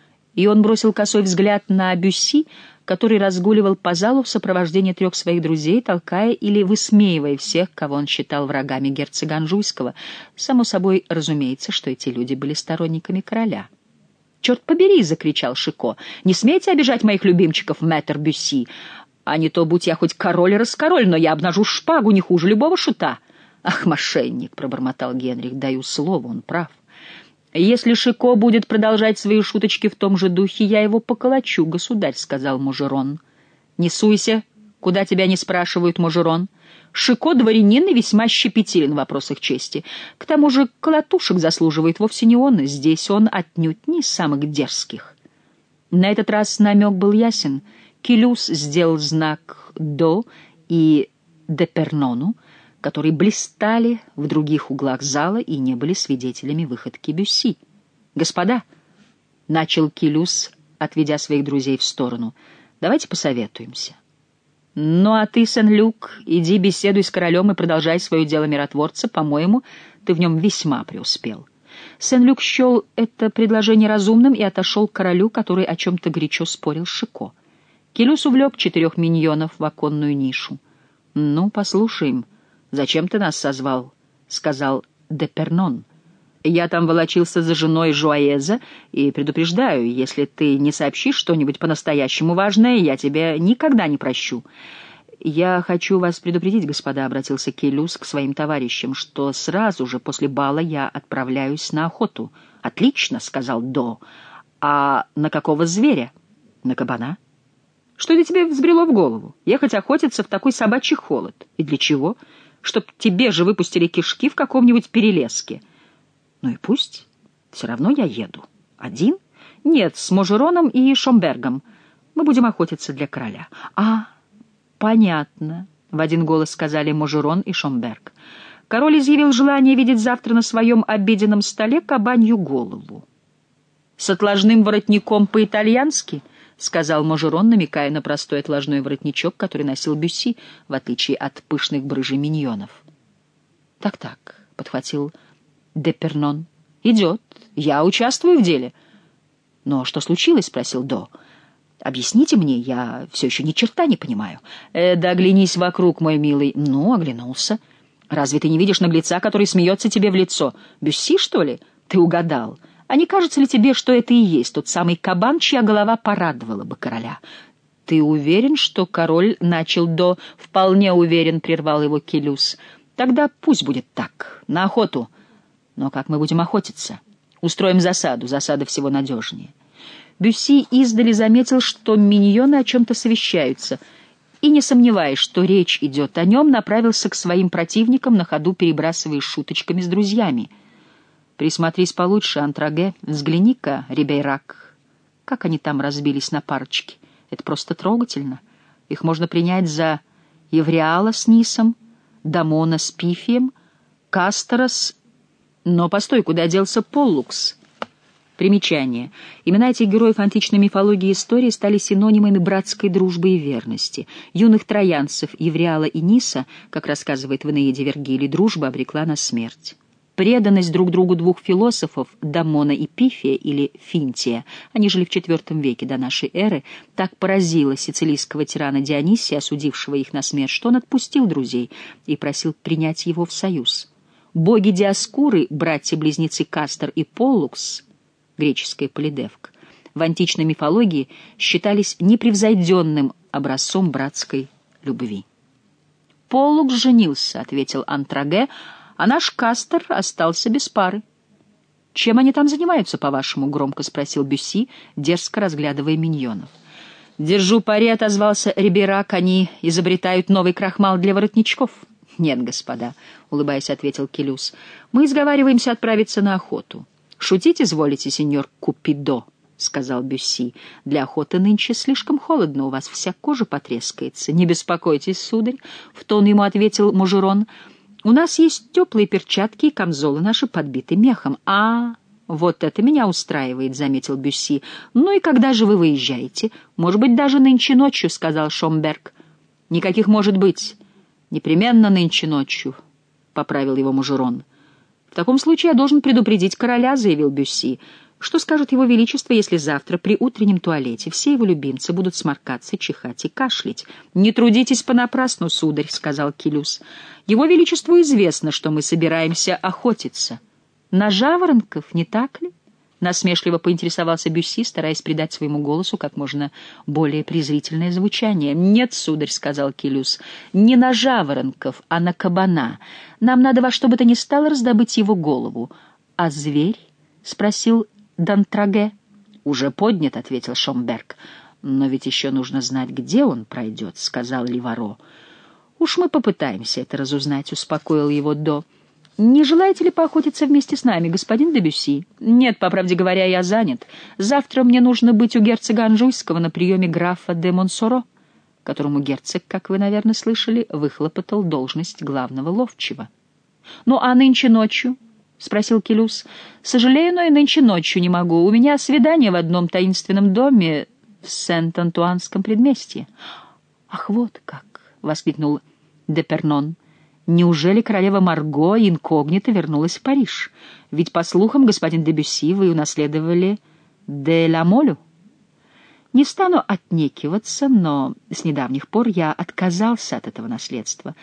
И он бросил косой взгляд на Бюсси, который разгуливал по залу в сопровождении трех своих друзей, толкая или высмеивая всех, кого он считал врагами герцога Анжуйского. Само собой, разумеется, что эти люди были сторонниками короля. «Черт побери!» — закричал Шико. «Не смейте обижать моих любимчиков, мэтр Бюсси. А не то, будь я хоть король-раскороль, но я обнажу шпагу не хуже любого шута». «Ах, мошенник!» — пробормотал Генрих. «Даю слово, он прав. Если Шико будет продолжать свои шуточки в том же духе, я его поколочу, государь», — сказал Мужерон. «Не суйся, куда тебя не спрашивают, Мужерон. Шико дворянин и весьма щепетилен в вопросах чести. К тому же колотушек заслуживает вовсе не он, и здесь он отнюдь не из самых дерзких». На этот раз намек был ясен. Келюс сделал знак «до» и «депернону», которые блистали в других углах зала и не были свидетелями выходки Бюсси. «Господа», — начал Келюс, отведя своих друзей в сторону, — «давайте посоветуемся. Ну а ты, Сен-Люк, иди беседуй с королем и продолжай свое дело миротворца. По-моему, ты в нем весьма преуспел». Сен-Люк счел это предложение разумным и отошел к королю, который о чем-то горячо спорил с Шико. Келюс увлек четырех миньонов в оконную нишу. «Ну, послушаем, зачем ты нас созвал?» — сказал Депернон. «Я там волочился за женой Жуаеза и предупреждаю, если ты не сообщишь что-нибудь по-настоящему важное, я тебя никогда не прощу». «Я хочу вас предупредить, господа», — обратился Келюс к своим товарищам, «что сразу же после бала я отправляюсь на охоту». «Отлично», — сказал До. «А на какого зверя?» «На кабана». «Что это тебе взбрело в голову? Ехать охотиться в такой собачий холод? И для чего? Чтоб тебе же выпустили кишки в каком-нибудь перелеске». «Ну и пусть. Все равно я еду. Один?» «Нет, с Можероном и Шомбергом. Мы будем охотиться для короля». «А, понятно», — в один голос сказали Можерон и Шомберг. Король изъявил желание видеть завтра на своем обеденном столе кабанью голову. «С отложным воротником по-итальянски», — сказал Можерон, намекая на простой отложной воротничок, который носил Бюсси, в отличие от пышных брыжей миньонов. «Так-так», — подхватил Депернон. «Идет. Я участвую в деле». «Но что случилось?» — спросил До. «Объясните мне, я все еще ни черта не понимаю». «Э, да оглянись вокруг, мой милый». «Ну, оглянулся. Разве ты не видишь наглеца, который смеется тебе в лицо? Бюсси, что ли? Ты угадал. А не кажется ли тебе, что это и есть тот самый кабан, чья голова порадовала бы короля?» «Ты уверен, что король начал До?» «Вполне уверен», — прервал его Келюс. «Тогда пусть будет так. На охоту. Но как мы будем охотиться? Устроим засаду. Засада всего надежнее». Бюсси издали заметил, что миньоны о чем-то совещаются, и, не сомневаясь, что речь идет о нем, направился к своим противникам, на ходу перебрасываясь шуточками с друзьями. «Присмотрись получше, Антраге, взгляни-ка, Рибейрак, как они там разбились на парочки. Это просто трогательно. Их можно принять за Евриала с Нисом, Дамона с Пифием, Кастора с... Но постой, куда делся Поллукс?» Примечание. Имена этих героев античной мифологии и истории стали синонимами братской дружбы и верности. Юных троянцев Евриала и Ниса, как рассказывает в Энеиде Вергилий, дружба обрекла на смерть. Преданность друг другу двух философов, Дамона и Пифия, или Финтия, они жили в четвертом веке до нашей эры, так поразила сицилийского тирана Дионисия, осудившего их на смерть, что он отпустил друзей и просил принять его в союз. Боги Диоскуры, братья-близнецы Кастор и Поллукс, греческая Полидевка, в античной мифологии считались непревзойденным образцом братской любви. «Поллукс женился», — ответил Антраге, — «а наш Кастор остался без пары». «Чем они там занимаются, по-вашему?» — громко спросил Бюсси, дерзко разглядывая миньонов. «Держу пари», — отозвался Рибейрак, — «они изобретают новый крахмал для воротничков». «Нет, господа», — улыбаясь, ответил Келюс, — «мы изговариваемся отправиться на охоту». «Шутить изволите, сеньор Купидо», — сказал Бюсси. «Для охоты нынче слишком холодно, у вас вся кожа потрескается». «Не беспокойтесь, сударь», — в тон ему ответил Можерон. «У нас есть теплые перчатки, и камзолы наши подбиты мехом». «А, вот это меня устраивает», — заметил Бюсси. «Ну и когда же вы выезжаете?» «Может быть, даже нынче ночью», — сказал Шомберг. «Никаких может быть. Непременно нынче ночью», — поправил его Можерон. «В таком случае я должен предупредить короля», — заявил Бюсси. «Что скажет его величество, если завтра при утреннем туалете все его любимцы будут сморкаться, чихать и кашлять?» «Не трудитесь понапрасну, сударь», — сказал Келюс. «Его величеству известно, что мы собираемся охотиться. На жаворонков, не так ли? насмешливо поинтересовался Бюсси, стараясь придать своему голосу как можно более презрительное звучание. «Нет, сударь», — сказал Келюс, — «не на жаворонков, а на кабана. Нам надо во что бы то ни стало раздобыть его голову». «А зверь?» — спросил Д'Антраге. «Уже поднят», — ответил Шомберг. «Но ведь еще нужно знать, где он пройдет», — сказал Ливаро. «Уж мы попытаемся это разузнать», — успокоил его До. «Не желаете ли поохотиться вместе с нами, господин де Бюсси?» «Нет, по правде говоря, я занят. Завтра мне нужно быть у герцога Анжуйского на приеме графа де Монсоро, которому герцог, как вы, наверное, слышали, выхлопотал должность главного ловчего». «Ну, а нынче ночью?» — спросил Келюс. «Сожалею, но и нынче ночью не могу. У меня свидание в одном таинственном доме в Сент-Антуанском предместье». «Ах, вот как!» — воскликнул Депернон. «Неужели королева Марго инкогнито вернулась в Париж? Ведь, по слухам, господин де Бюсси, вы унаследовали де ла Молю». «Не стану отнекиваться, но с недавних пор я отказался от этого наследства.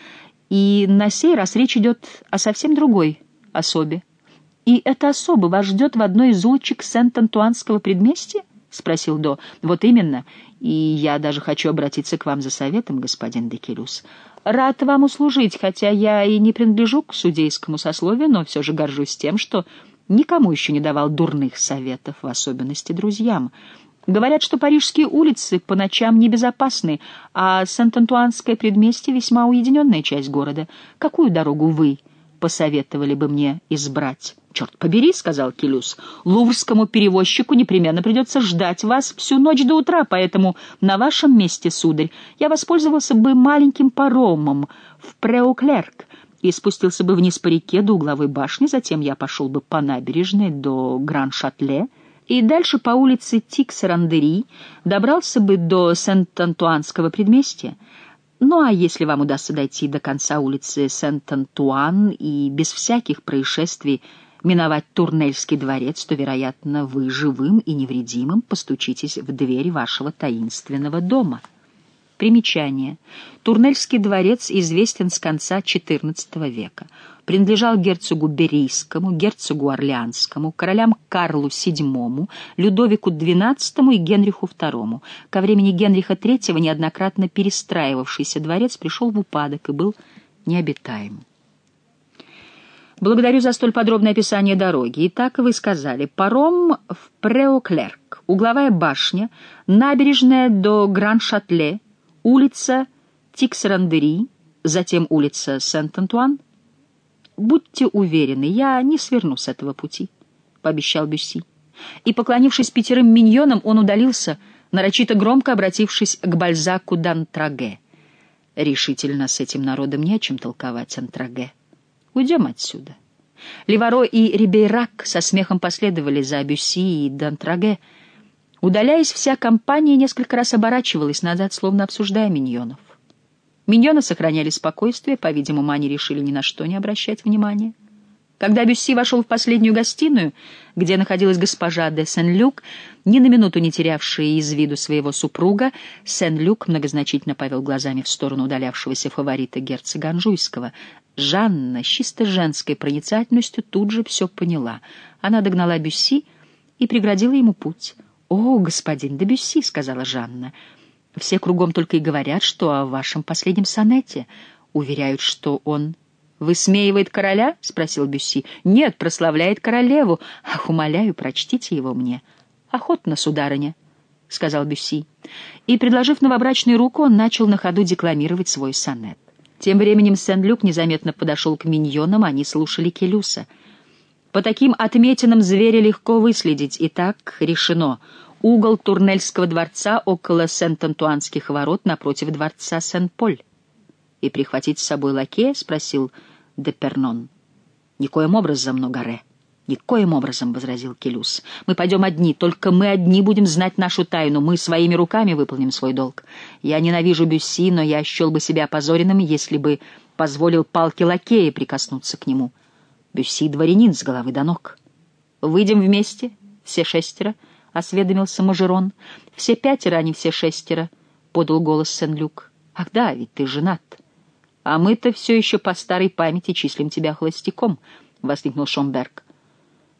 И на сей раз речь идет о совсем другой особе». «И эта особа вас ждет в одной из улочек Сент-Антуанского предместья?» — спросил До. «Вот именно. И я даже хочу обратиться к вам за советом, господин де Келюс. Рад вам услужить, хотя я и не принадлежу к судейскому сословию, но все же горжусь тем, что никому еще не давал дурных советов, в особенности друзьям. Говорят, что парижские улицы по ночам небезопасны, а Сент-Антуанское предместье — весьма уединенная часть города. Какую дорогу вы посоветовали бы мне избрать?» «Черт побери», — сказал Келюс, — «луврскому перевозчику непременно придется ждать вас всю ночь до утра, поэтому на вашем месте, сударь, я воспользовался бы маленьким паромом в Преоклерк и спустился бы вниз по реке до угловой башни, затем я пошел бы по набережной до Гран-Шатле и дальше по улице Тикс-Рандери добрался бы до Сент-Антуанского предместья. Ну а если вам удастся дойти до конца улицы Сент-Антуан и без всяких происшествий миновать Турнельский дворец, то, вероятно, вы живым и невредимым постучитесь в дверь вашего таинственного дома». Примечание. Турнельский дворец известен с конца четырнадцатого века. Принадлежал герцогу Берийскому, герцогу Орлеанскому, королям Карлу седьмому, Людовику двенадцатому и Генриху второму. Ко времени Генриха третьего неоднократно перестраивавшийся дворец пришел в упадок и был необитаем. «Благодарю за столь подробное описание дороги. Итак, вы сказали, паром в Преоклерк, угловая башня, набережная до Гран-Шатле, улица Тикс-Рандери, затем улица Сент-Антуан. Будьте уверены, я не сверну с этого пути», — пообещал Бюсси. И, поклонившись пятерым миньонам, он удалился, нарочито громко обратившись к Бальзаку д'Антраге. «Решительно с этим народом не о чем толковать, Антраге. Уйдем отсюда». Ливаро и Рибейрак со смехом последовали за Бюсси и Д'Антраге. Удаляясь, вся компания несколько раз оборачивалась назад, словно обсуждая миньонов. Миньоны сохраняли спокойствие, по-видимому, они решили ни на что не обращать внимания. Когда Бюсси вошел в последнюю гостиную, где находилась госпожа де Сен-Люк, ни на минуту не терявшая из виду своего супруга, Сен-Люк многозначительно повел глазами в сторону удалявшегося фаворита герцога Анжуйского. Жанна с чисто женской проницательностью тут же все поняла. Она догнала Бюсси и преградила ему путь. «О, господин де Бюсси», — сказала Жанна, — «все кругом только и говорят, что о вашем последнем сонете. Уверяют, что он...» «Высмеивает короля?» — спросил Бюсси. «Нет, прославляет королеву. Ах, умоляю, прочтите его мне». «Охотно, сударыня», — сказал Бюсси. И, предложив новобрачную руку, он начал на ходу декламировать свой сонет. Тем временем Сен-Люк незаметно подошел к миньонам, они слушали Келюса. «По таким отметинам зверя легко выследить. Итак, решено. Угол Турнельского дворца около Сент-Антуанских ворот напротив дворца Сен-Поль». «И прихватить с собой лакея?» — спросил Депернон. «Никоим образом, Ногаре, никоим образом», — возразил Келюс. «Мы пойдем одни, только мы одни будем знать нашу тайну, мы своими руками выполним свой долг. Я ненавижу Бюсси, но я счел бы себя опозоренным, если бы позволил палке лакея прикоснуться к нему. Бюсси — дворянин с головы до ног». «Выйдем вместе, все шестеро?» — осведомился Мажерон. «Все пятеро, а не все шестеро», — подал голос Сен-Люк. «Ах да, ведь ты женат». «А мы-то все еще по старой памяти числим тебя холостяком», — воскликнул Шомберг.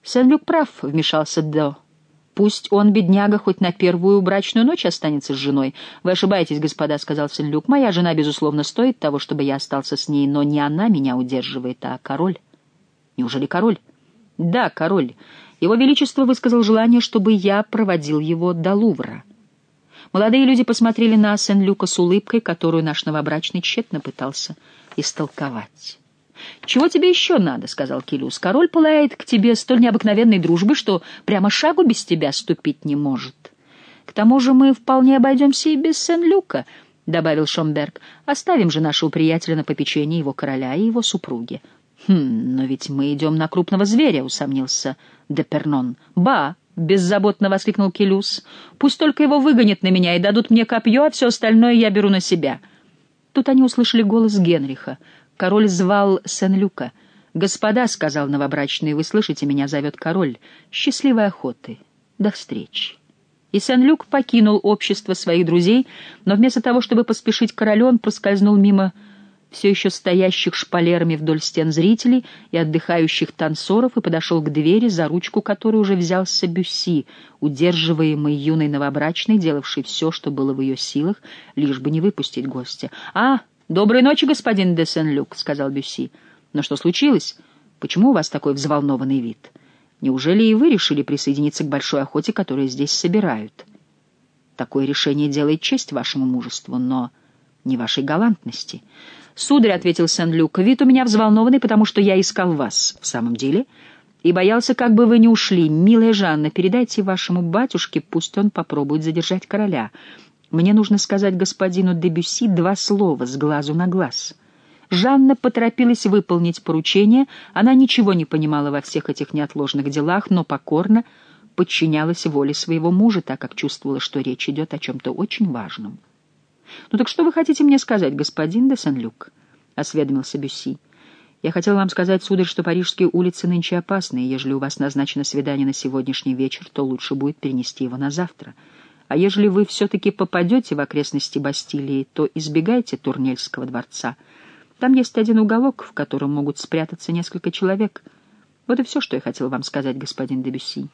Сен-Люк прав, — вмешался До. Пусть он, бедняга, хоть на первую брачную ночь останется с женой. Вы ошибаетесь, господа, — сказал Сен-Люк. Моя жена, безусловно, стоит того, чтобы я остался с ней, но не она меня удерживает, а король. Неужели король? Да, король. Его Величество высказал желание, чтобы я проводил его до Лувра. Молодые люди посмотрели на Сен-Люка с улыбкой, которую наш новобрачный тщетно пытался истолковать. «Чего тебе еще надо?» — сказал Келюс. «Король пылает к тебе столь необыкновенной дружбы, что прямо шагу без тебя ступить не может. К тому же мы вполне обойдемся и без Сен-Люка», — добавил Шомберг. «Оставим же нашего приятеля на попечение его короля и его супруги». «Хм, но ведь мы идем на крупного зверя», — усомнился Депернон. «Ба!» — беззаботно воскликнул Келюс. «Пусть только его выгонят на меня и дадут мне копье, а все остальное я беру на себя». Тут они услышали голос Генриха. Король звал Сен-Люка. «Господа», — сказал новобрачный, — «вы слышите, меня зовет король. Счастливой охоты. До встречи». И Сен-Люк покинул общество своих друзей, но вместо того, чтобы поспешить к королю, он проскользнул мимо все еще стоящих шпалерами вдоль стен зрителей и отдыхающих танцоров и подошел к двери, за ручку которой уже взялся Бюсси, удерживаемый юной новобрачной, делавшей все, что было в ее силах, лишь бы не выпустить гостя. «А, доброй ночи, господин де Сен-Люк», — сказал Бюсси. «Но что случилось? Почему у вас такой взволнованный вид? Неужели и вы решили присоединиться к большой охоте, которую здесь собирают? Такое решение делает честь вашему мужеству, но не вашей галантности». «Сударь», — ответил Сен-Люк, — «вид у меня взволнованный, потому что я искал вас в самом деле и боялся, как бы вы не ушли. Милая Жанна, передайте вашему батюшке, пусть он попробует задержать короля. Мне нужно сказать господину де Бюсси два слова с глазу на глаз». Жанна поторопилась выполнить поручение. Она ничего не понимала во всех этих неотложных делах, но покорно подчинялась воле своего мужа, так как чувствовала, что речь идет о чем-то очень важном. «Ну так что вы хотите мне сказать, господин де Сен-Люк?» — осведомился Бюсси. «Я хотел вам сказать, сударь, что парижские улицы нынче опасны, и ежели у вас назначено свидание на сегодняшний вечер, то лучше будет перенести его на завтра. А ежели вы все-таки попадете в окрестности Бастилии, то избегайте Турнельского дворца. Там есть один уголок, в котором могут спрятаться несколько человек. Вот и все, что я хотел вам сказать, господин де Бюсси.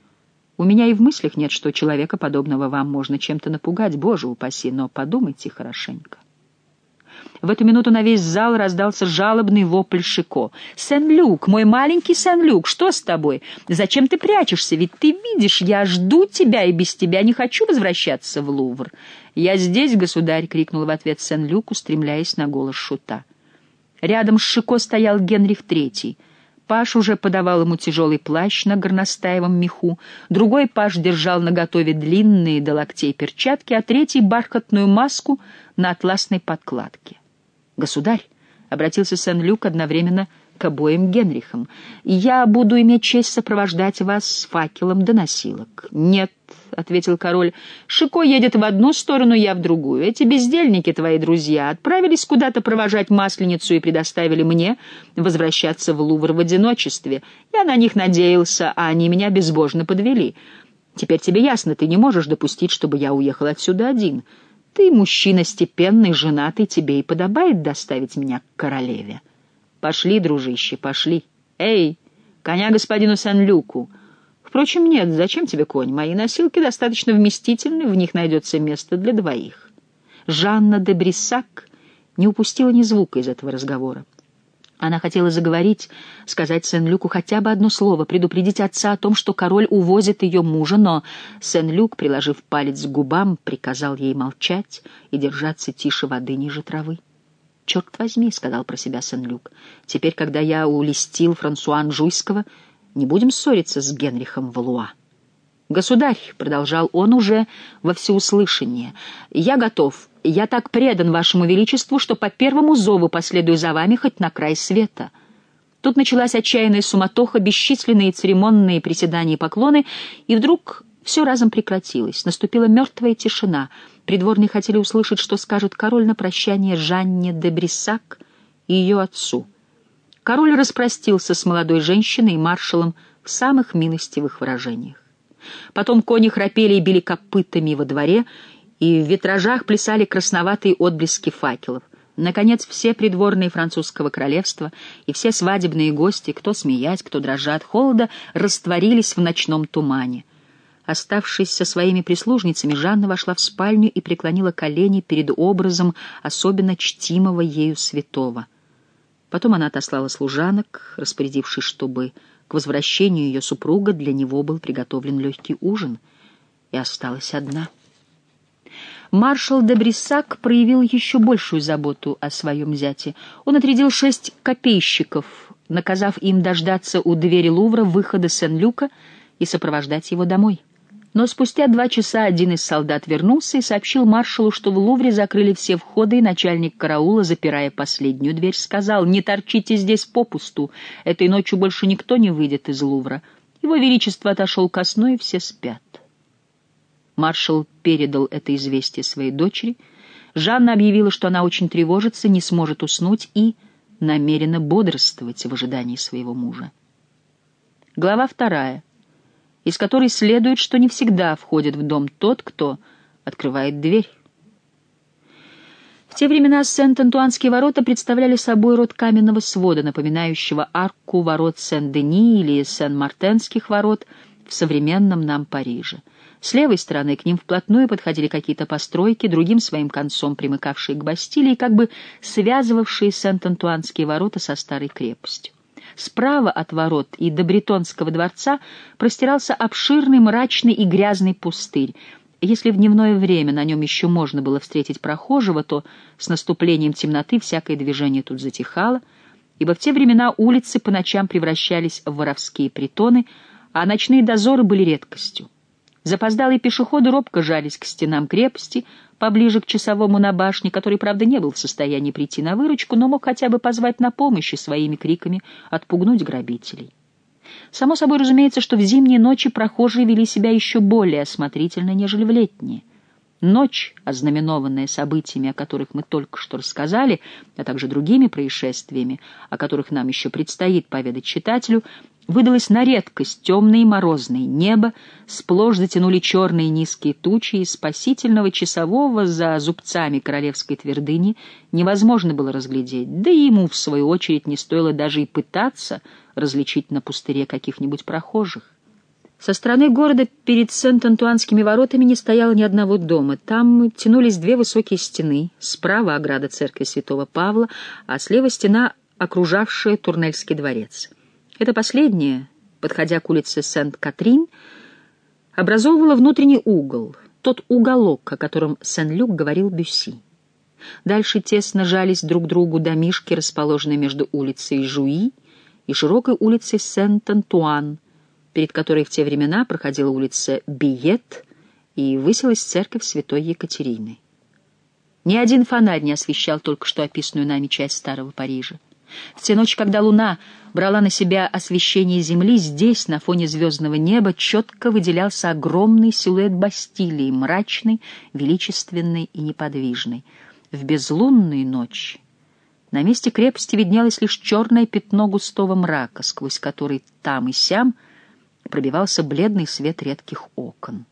У меня и в мыслях нет, что человека, подобного вам, можно чем-то напугать, боже упаси, но подумайте хорошенько». В эту минуту на весь зал раздался жалобный вопль Шико. «Сен-Люк, мой маленький Сен-Люк, что с тобой? Зачем ты прячешься? Ведь ты видишь, я жду тебя и без тебя не хочу возвращаться в Лувр». «Я здесь, государь!» — крикнул в ответ Сен-Люк, устремляясь на голос шута. Рядом с Шико стоял Генрих Третий. Паж уже подавал ему тяжелый плащ на горностаевом меху, другой паж держал наготове длинные до локтей перчатки, а третий — бархатную маску на атласной подкладке. «Государь», — обратился Сен-Люк одновременно к обоим Генрихам, — «я буду иметь честь сопровождать вас с факелом до носилок». «Нет», — ответил король, — «Шико едет в одну сторону, я в другую. Эти бездельники, твои друзья, отправились куда-то провожать Масленицу и предоставили мне возвращаться в Лувр в одиночестве. Я на них надеялся, а они меня безбожно подвели. Теперь тебе ясно, ты не можешь допустить, чтобы я уехал отсюда один. Ты мужчина степенный, женатый, тебе и подобает доставить меня к королеве. Пошли, дружище, пошли. Эй, коня господину Сен-Люку. Впрочем, нет, зачем тебе конь? Мои носилки достаточно вместительны, в них найдется место для двоих». Жанна де Бриссак не упустила ни звука из этого разговора. Она хотела заговорить, сказать Сен-Люку хотя бы одно слово, предупредить отца о том, что король увозит ее мужа, но Сен-Люк, приложив палец к губам, приказал ей молчать и держаться тише воды ниже травы. «Черт возьми», — сказал про себя Сен-Люк, — «теперь, когда я улестил Франсуа Анжуйского, не будем ссориться с Генрихом Валуа». «Государь», — продолжал он уже во всеуслышание, — «я готов, я так предан вашему величеству, что по первому зову последую за вами хоть на край света». Тут началась отчаянная суматоха, бесчисленные церемонные приседания и поклоны, и вдруг все разом прекратилось. Наступила мертвая тишина. Придворные хотели услышать, что скажет король на прощание Жанне де Бриссак и ее отцу. Король распростился с молодой женщиной и маршалом в самых милостивых выражениях. Потом кони храпели и били копытами во дворе, и в витражах плясали красноватые отблески факелов. Наконец, все придворные французского королевства и все свадебные гости, кто смеясь, кто дрожа от холода, растворились в ночном тумане. Оставшись со своими прислужницами, Жанна вошла в спальню и преклонила колени перед образом особенно чтимого ею святого. Потом она отослала служанок, распорядившись, чтобы к возвращению ее супруга для него был приготовлен легкий ужин, и осталась одна. Маршал де Бриссак проявил еще большую заботу о своем зяте. Он отрядил шесть копейщиков, наказав им дождаться у двери Лувра выхода Сен-Люка и сопровождать его домой. Но спустя два часа один из солдат вернулся и сообщил маршалу, что в Лувре закрыли все входы, и начальник караула, запирая последнюю дверь, сказал: «Не торчите здесь попусту, этой ночью больше никто не выйдет из Лувра. Его Величество отошел ко сну, и все спят». Маршал передал это известие своей дочери. Жанна объявила, что она очень тревожится, не сможет уснуть и намерена бодрствовать в ожидании своего мужа. Глава вторая, из которой следует, что не всегда входит в дом тот, кто открывает дверь. В те времена Сент-Антуанские ворота представляли собой род каменного свода, напоминающего арку ворот Сен-Дени или Сен-Мартенских ворот в современном нам Париже. С левой стороны к ним вплотную подходили какие-то постройки, другим своим концом примыкавшие к Бастилии, как бы связывавшие Сент-Антуанские ворота со старой крепостью. Справа от ворот и до Бретонского дворца простирался обширный, мрачный и грязный пустырь. Если в дневное время на нем еще можно было встретить прохожего, то с наступлением темноты всякое движение тут затихало, ибо в те времена улицы по ночам превращались в воровские притоны, а ночные дозоры были редкостью. Запоздалые пешеходы робко жались к стенам крепости, поближе к часовому на башне, который, правда, не был в состоянии прийти на выручку, но мог хотя бы позвать на помощь и своими криками отпугнуть грабителей. Само собой разумеется, что в зимние ночи прохожие вели себя еще более осмотрительно, нежели в летние. Ночь, ознаменованная событиями, о которых мы только что рассказали, а также другими происшествиями, о которых нам еще предстоит поведать читателю, выдалась на редкость темной и морозной. Небо сплошь затянули черные низкие тучи, и спасительного часового за зубцами королевской твердыни невозможно было разглядеть, да и ему, в свою очередь, не стоило даже и пытаться различить на пустыре каких-нибудь прохожих. Со стороны города перед Сент-Антуанскими воротами не стояло ни одного дома. Там тянулись две высокие стены. Справа ограда церкви святого Павла, а слева стена, окружавшая Турнельский дворец. Это последнее, подходя к улице Сент-Катрин, образовывало внутренний угол, тот уголок, о котором Сен-Люк говорил Бюсси. Дальше тесно жались друг к другу домишки, расположенные между улицей Жуи и широкой улицей Сент-Антуан, перед которой в те времена проходила улица Биет и высилась церковь святой Екатерины. Ни один фонарь не освещал только что описанную нами часть старого Парижа. В те ночи, когда луна брала на себя освещение земли, здесь, на фоне звездного неба, четко выделялся огромный силуэт Бастилии, мрачный, величественный и неподвижный. В безлунную ночь на месте крепости виднелось лишь черное пятно густого мрака, сквозь который там и сям пробивался бледный свет редких окон.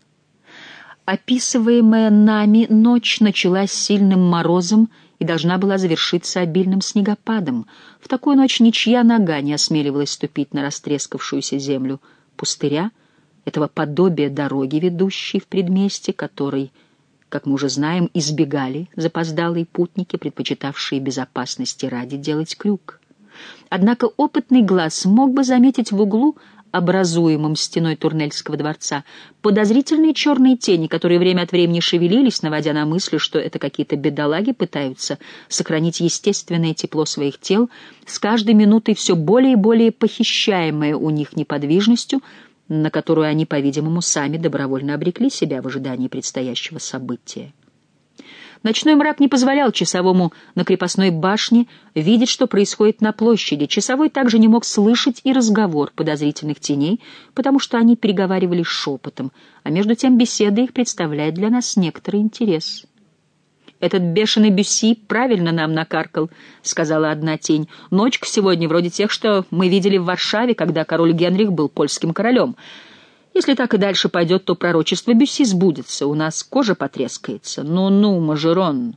Описываемая нами ночь началась сильным морозом и должна была завершиться обильным снегопадом. В такую ночь ничья нога не осмеливалась ступить на растрескавшуюся землю пустыря, этого подобия дороги, ведущей в предместье, которой, как мы уже знаем, избегали запоздалые путники, предпочитавшие безопасности ради делать крюк. Однако опытный глаз мог бы заметить в углу, образуемым стеной Турнельского дворца, подозрительные черные тени, которые время от времени шевелились, наводя на мысль, что это какие-то бедолаги пытаются сохранить естественное тепло своих тел, с каждой минутой все более и более похищаемое у них неподвижностью, на которую они, по-видимому, сами добровольно обрекли себя в ожидании предстоящего события. Ночной мрак не позволял часовому на крепостной башне видеть, что происходит на площади. Часовой также не мог слышать и разговор подозрительных теней, потому что они переговаривались шепотом, а между тем беседа их представляет для нас некоторый интерес. «Этот бешеный Бюсси правильно нам накаркал», — сказала одна тень. «Ночка сегодня вроде тех, что мы видели в Варшаве, когда король Генрих был польским королем. Если так и дальше пойдет, то пророчество Бюсси сбудется, у нас кожа потрескается. Ну-ну, Мажерон,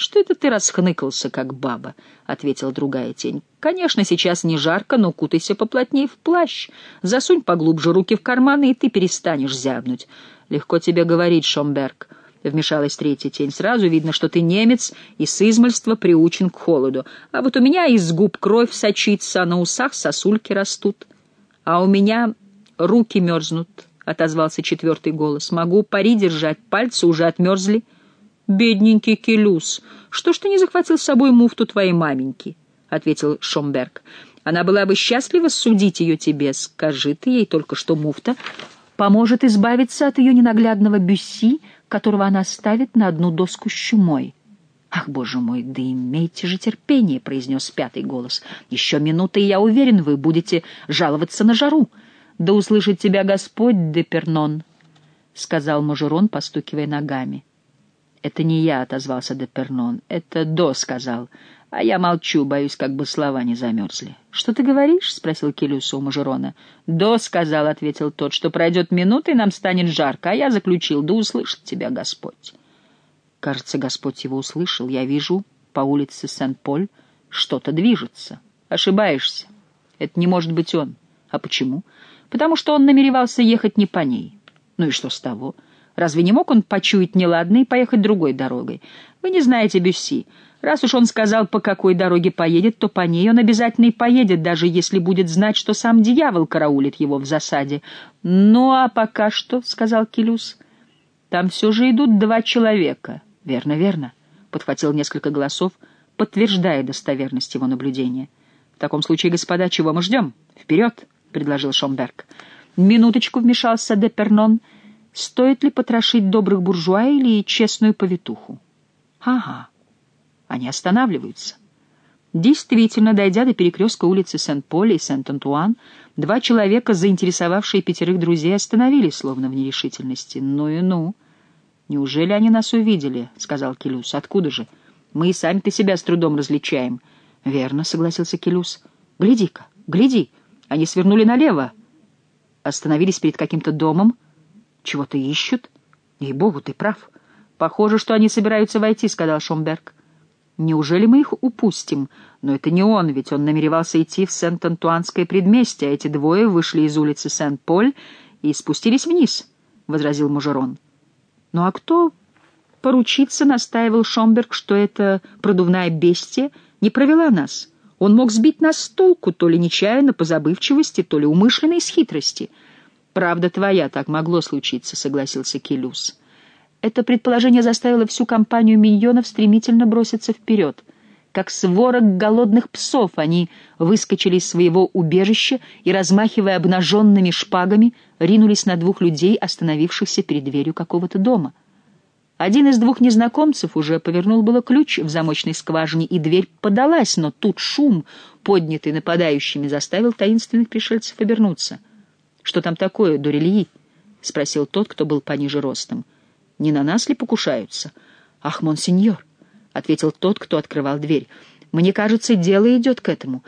«Что это ты расхныкался, как баба?» — ответила другая тень. «Конечно, сейчас не жарко, но кутайся поплотнее в плащ. Засунь поглубже руки в карманы, и ты перестанешь зябнуть». «Легко тебе говорить, Шомберг», — вмешалась третья тень. «Сразу видно, что ты немец и с измальства приучен к холоду. А вот у меня из губ кровь сочится, а на усах сосульки растут». «А у меня руки мерзнут», — отозвался четвертый голос. «Могу пари держать, пальцы уже отмерзли». «Бедненький Келюс, что ж ты не захватил с собой муфту твоей маменьки?» — ответил Шомберг. «Она была бы счастлива судить ее тебе. Скажи ты ей только, что муфта поможет избавиться от ее ненаглядного Бюсси, которого она ставит на одну доску с чумой». «Ах, боже мой, да имейте же терпение», — произнес пятый голос. «Еще минута, и я уверен, вы будете жаловаться на жару». «Да услышит тебя Господь, Депернон», — сказал Мажерон, постукивая ногами. «Это не я», — отозвался Депернон. «Это До сказал. А я молчу, боюсь, как бы слова не замерзли». «Что ты говоришь?» — спросил Келюс у Мажерона. «До сказал», — ответил тот, — «что пройдет минута, и нам станет жарко. А я заключил, да услышит тебя Господь». Кажется, Господь его услышал. Я вижу, по улице Сен-Поль что-то движется. Ошибаешься. Это не может быть он. А почему? Потому что он намеревался ехать не по ней. Ну и что с того? Разве не мог он почуять неладное и поехать другой дорогой? Вы не знаете Бюсси. Раз уж он сказал, по какой дороге поедет, то по ней он обязательно и поедет, даже если будет знать, что сам дьявол караулит его в засаде. «Ну, а пока что», — сказал Келюс, — «там все же идут два человека». «Верно, верно», — подхватил несколько голосов, подтверждая достоверность его наблюдения. «В таком случае, господа, чего мы ждем? Вперед!» — предложил Шомберг. «Минуточку», — вмешался Депернон. «Стоит ли потрошить добрых буржуа или честную повитуху?» «Ага, они останавливаются». Действительно, дойдя до перекрестка улицы Сен-Поля и Сент-Антуан, два человека, заинтересовавшие пятерых друзей, остановились, словно в нерешительности. «Ну и ну! Неужели они нас увидели?» — сказал Келюс. «Откуда же? Мы и сами-то себя с трудом различаем». «Верно», — согласился Келюс. «Гляди-ка, гляди! Они свернули налево, остановились перед каким-то домом. Чего-то ищут. Ей-богу, ты прав. Похоже, что они собираются войти», — сказал Шомберг. «Неужели мы их упустим? Но это не он, ведь он намеревался идти в Сент-Антуанское предместье, а эти двое вышли из улицы Сен-Поль и спустились вниз», — возразил Мажерон. «Ну а кто поручится?» — настаивал Шомберг, что эта продувная бестия не провела нас. Он мог сбить нас с толку, то ли нечаянно, по забывчивости, то ли умышленно из хитрости. «Правда твоя, так могло случиться», — согласился Келюс. Это предположение заставило всю компанию миньонов стремительно броситься вперед. Как сворок голодных псов они выскочили из своего убежища и, размахивая обнаженными шпагами, ринулись на двух людей, остановившихся перед дверью какого-то дома. Один из двух незнакомцев уже повернул было ключ в замочной скважине, и дверь подалась, но тут шум, поднятый нападающими, заставил таинственных пришельцев обернуться. «Что там такое, Дорельи?» — спросил тот, кто был пониже ростом. «Не на нас ли покушаются?» «Ах, монсеньор», — ответил тот, кто открывал дверь, — «мне кажется, дело идет к этому.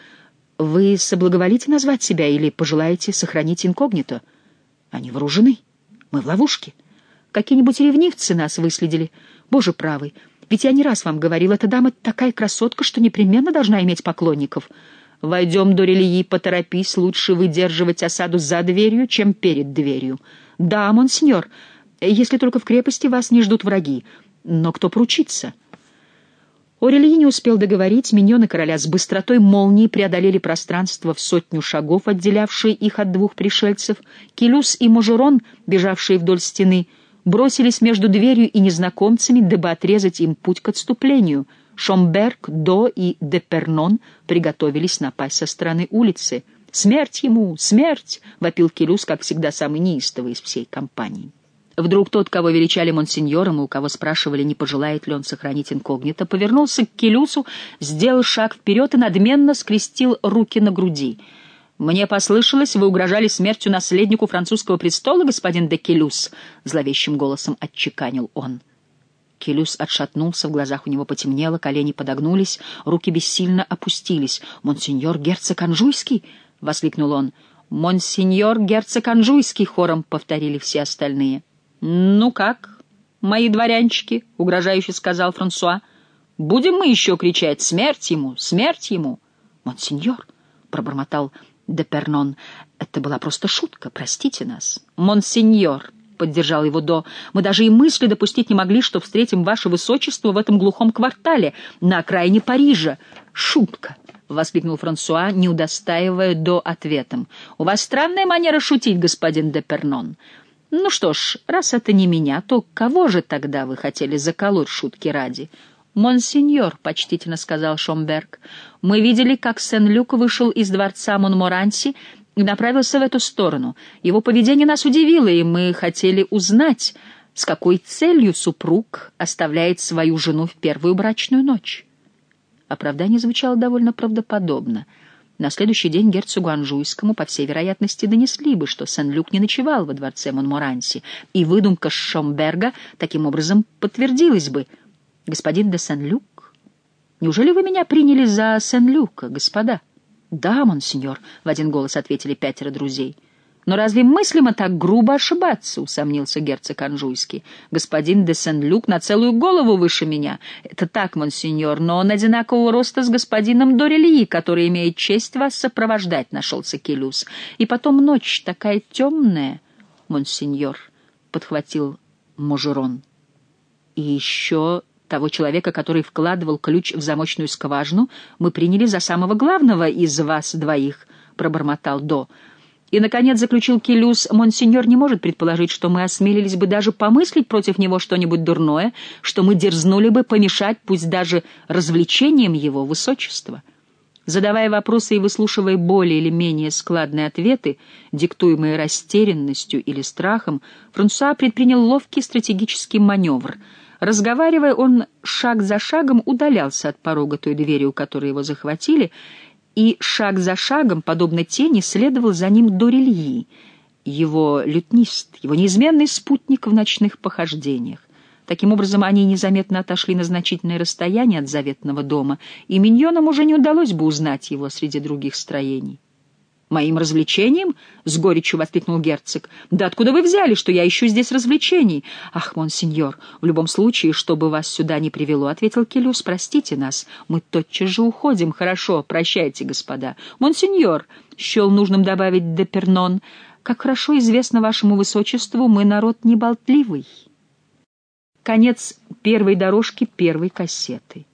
Вы соблаговолите назвать себя или пожелаете сохранить инкогнито? Они вооружены. Мы в ловушке. Какие-нибудь ревнивцы нас выследили. Боже правый, ведь я не раз вам говорил, эта дама такая красотка, что непременно должна иметь поклонников. Войдем, Дорельи, поторопись, лучше выдерживать осаду за дверью, чем перед дверью. Да, монсеньор, если только в крепости вас не ждут враги. Но кто поручится?» Орельи не успел договорить, миньоны короля с быстротой молнии преодолели пространство в сотню шагов, отделявшие их от двух пришельцев. Келюс и Мажерон, бежавшие вдоль стены, бросились между дверью и незнакомцами, дабы отрезать им путь к отступлению. Шомберг, До и Депернон приготовились напасть со стороны улицы. «Смерть ему! Смерть!» — вопил Келюс, как всегда самый неистовый из всей компании. Вдруг тот, кого величали монсеньором, и у кого спрашивали, не пожелает ли он сохранить инкогнито, повернулся к Келюсу, сделал шаг вперед и надменно скрестил руки на груди. «Мне послышалось, вы угрожали смертью наследнику французского престола, господин де Келюс», — зловещим голосом отчеканил он. Келюс отшатнулся, в глазах у него потемнело, колени подогнулись, руки бессильно опустились. «Монсеньор герцог Анжуйский!» — воскликнул он. «Монсеньор герцог Анжуйский!» — хором повторили все остальные. «Ну как, мои дворянчики?» — угрожающе сказал Франсуа. Будем мы еще кричать «Смерть ему! Смерть ему!» «Монсеньор!» — пробормотал Депернон. «Это была просто шутка, простите нас». «Монсеньор!» — поддержал его До. «Мы даже и мысли допустить не могли, что встретим ваше высочество в этом глухом квартале, на окраине Парижа». «Шутка!» — воскликнул Франсуа, не удостаивая До ответом. «У вас странная манера шутить, господин Депернон. Ну что ж, раз это не меня, то кого же тогда вы хотели заколоть шутки ради?» «Монсеньор», — почтительно сказал Шомберг, — «мы видели, как Сен-Люк вышел из дворца Монморанси и направился в эту сторону. Его поведение нас удивило, и мы хотели узнать, с какой целью супруг оставляет свою жену в первую брачную ночь». Оправдание звучало довольно правдоподобно. На следующий день герцогу Анжуйскому, по всей вероятности, донесли бы, что Сен-Люк не ночевал во дворце Монморанси, и выдумка Шомберга таким образом подтвердилась бы. «Господин де Сен-Люк? Неужели вы меня приняли за Сен-Люка, господа?» «Да, монсеньор», — в один голос ответили пятеро друзей. «Но разве мыслимо так грубо ошибаться?» — усомнился герцог Анжуйский. «Господин де Сен-Люк на целую голову выше меня. Это так, монсеньор, но он одинакового роста с господином Дорельи, который имеет честь вас сопровождать», — нашелся Келюс. «И потом ночь такая темная, монсеньор», — подхватил Можерон. «И еще того человека, который вкладывал ключ в замочную скважину, мы приняли за самого главного из вас двоих», — пробормотал До. «И, наконец, заключил Келюс, монсеньор не может предположить, что мы осмелились бы даже помыслить против него что-нибудь дурное, что мы дерзнули бы помешать, пусть даже развлечением его высочества». Задавая вопросы и выслушивая более или менее складные ответы, диктуемые растерянностью или страхом, Франсуа предпринял ловкий стратегический маневр. Разговаривая, он шаг за шагом удалялся от порога той двери, у которой его захватили, и шаг за шагом, подобно тени, следовал за ним Дорельи, его лютнист, его неизменный спутник в ночных похождениях. Таким образом, они незаметно отошли на значительное расстояние от заветного дома, и миньонам уже не удалось бы узнать его среди других строений. «Моим развлечением?» — с горечью воскликнул герцог. «Да откуда вы взяли, что я ищу здесь развлечений?» «Ах, монсеньор, в любом случае, что бы вас сюда ни привело», — ответил Келюс, — «простите нас, мы тотчас же уходим». «Хорошо, прощайте, господа». «Монсеньор», — счел нужным добавить Депернон, — «как хорошо известно вашему высочеству, мы народ неболтливый». Конец первой дорожки первой кассеты.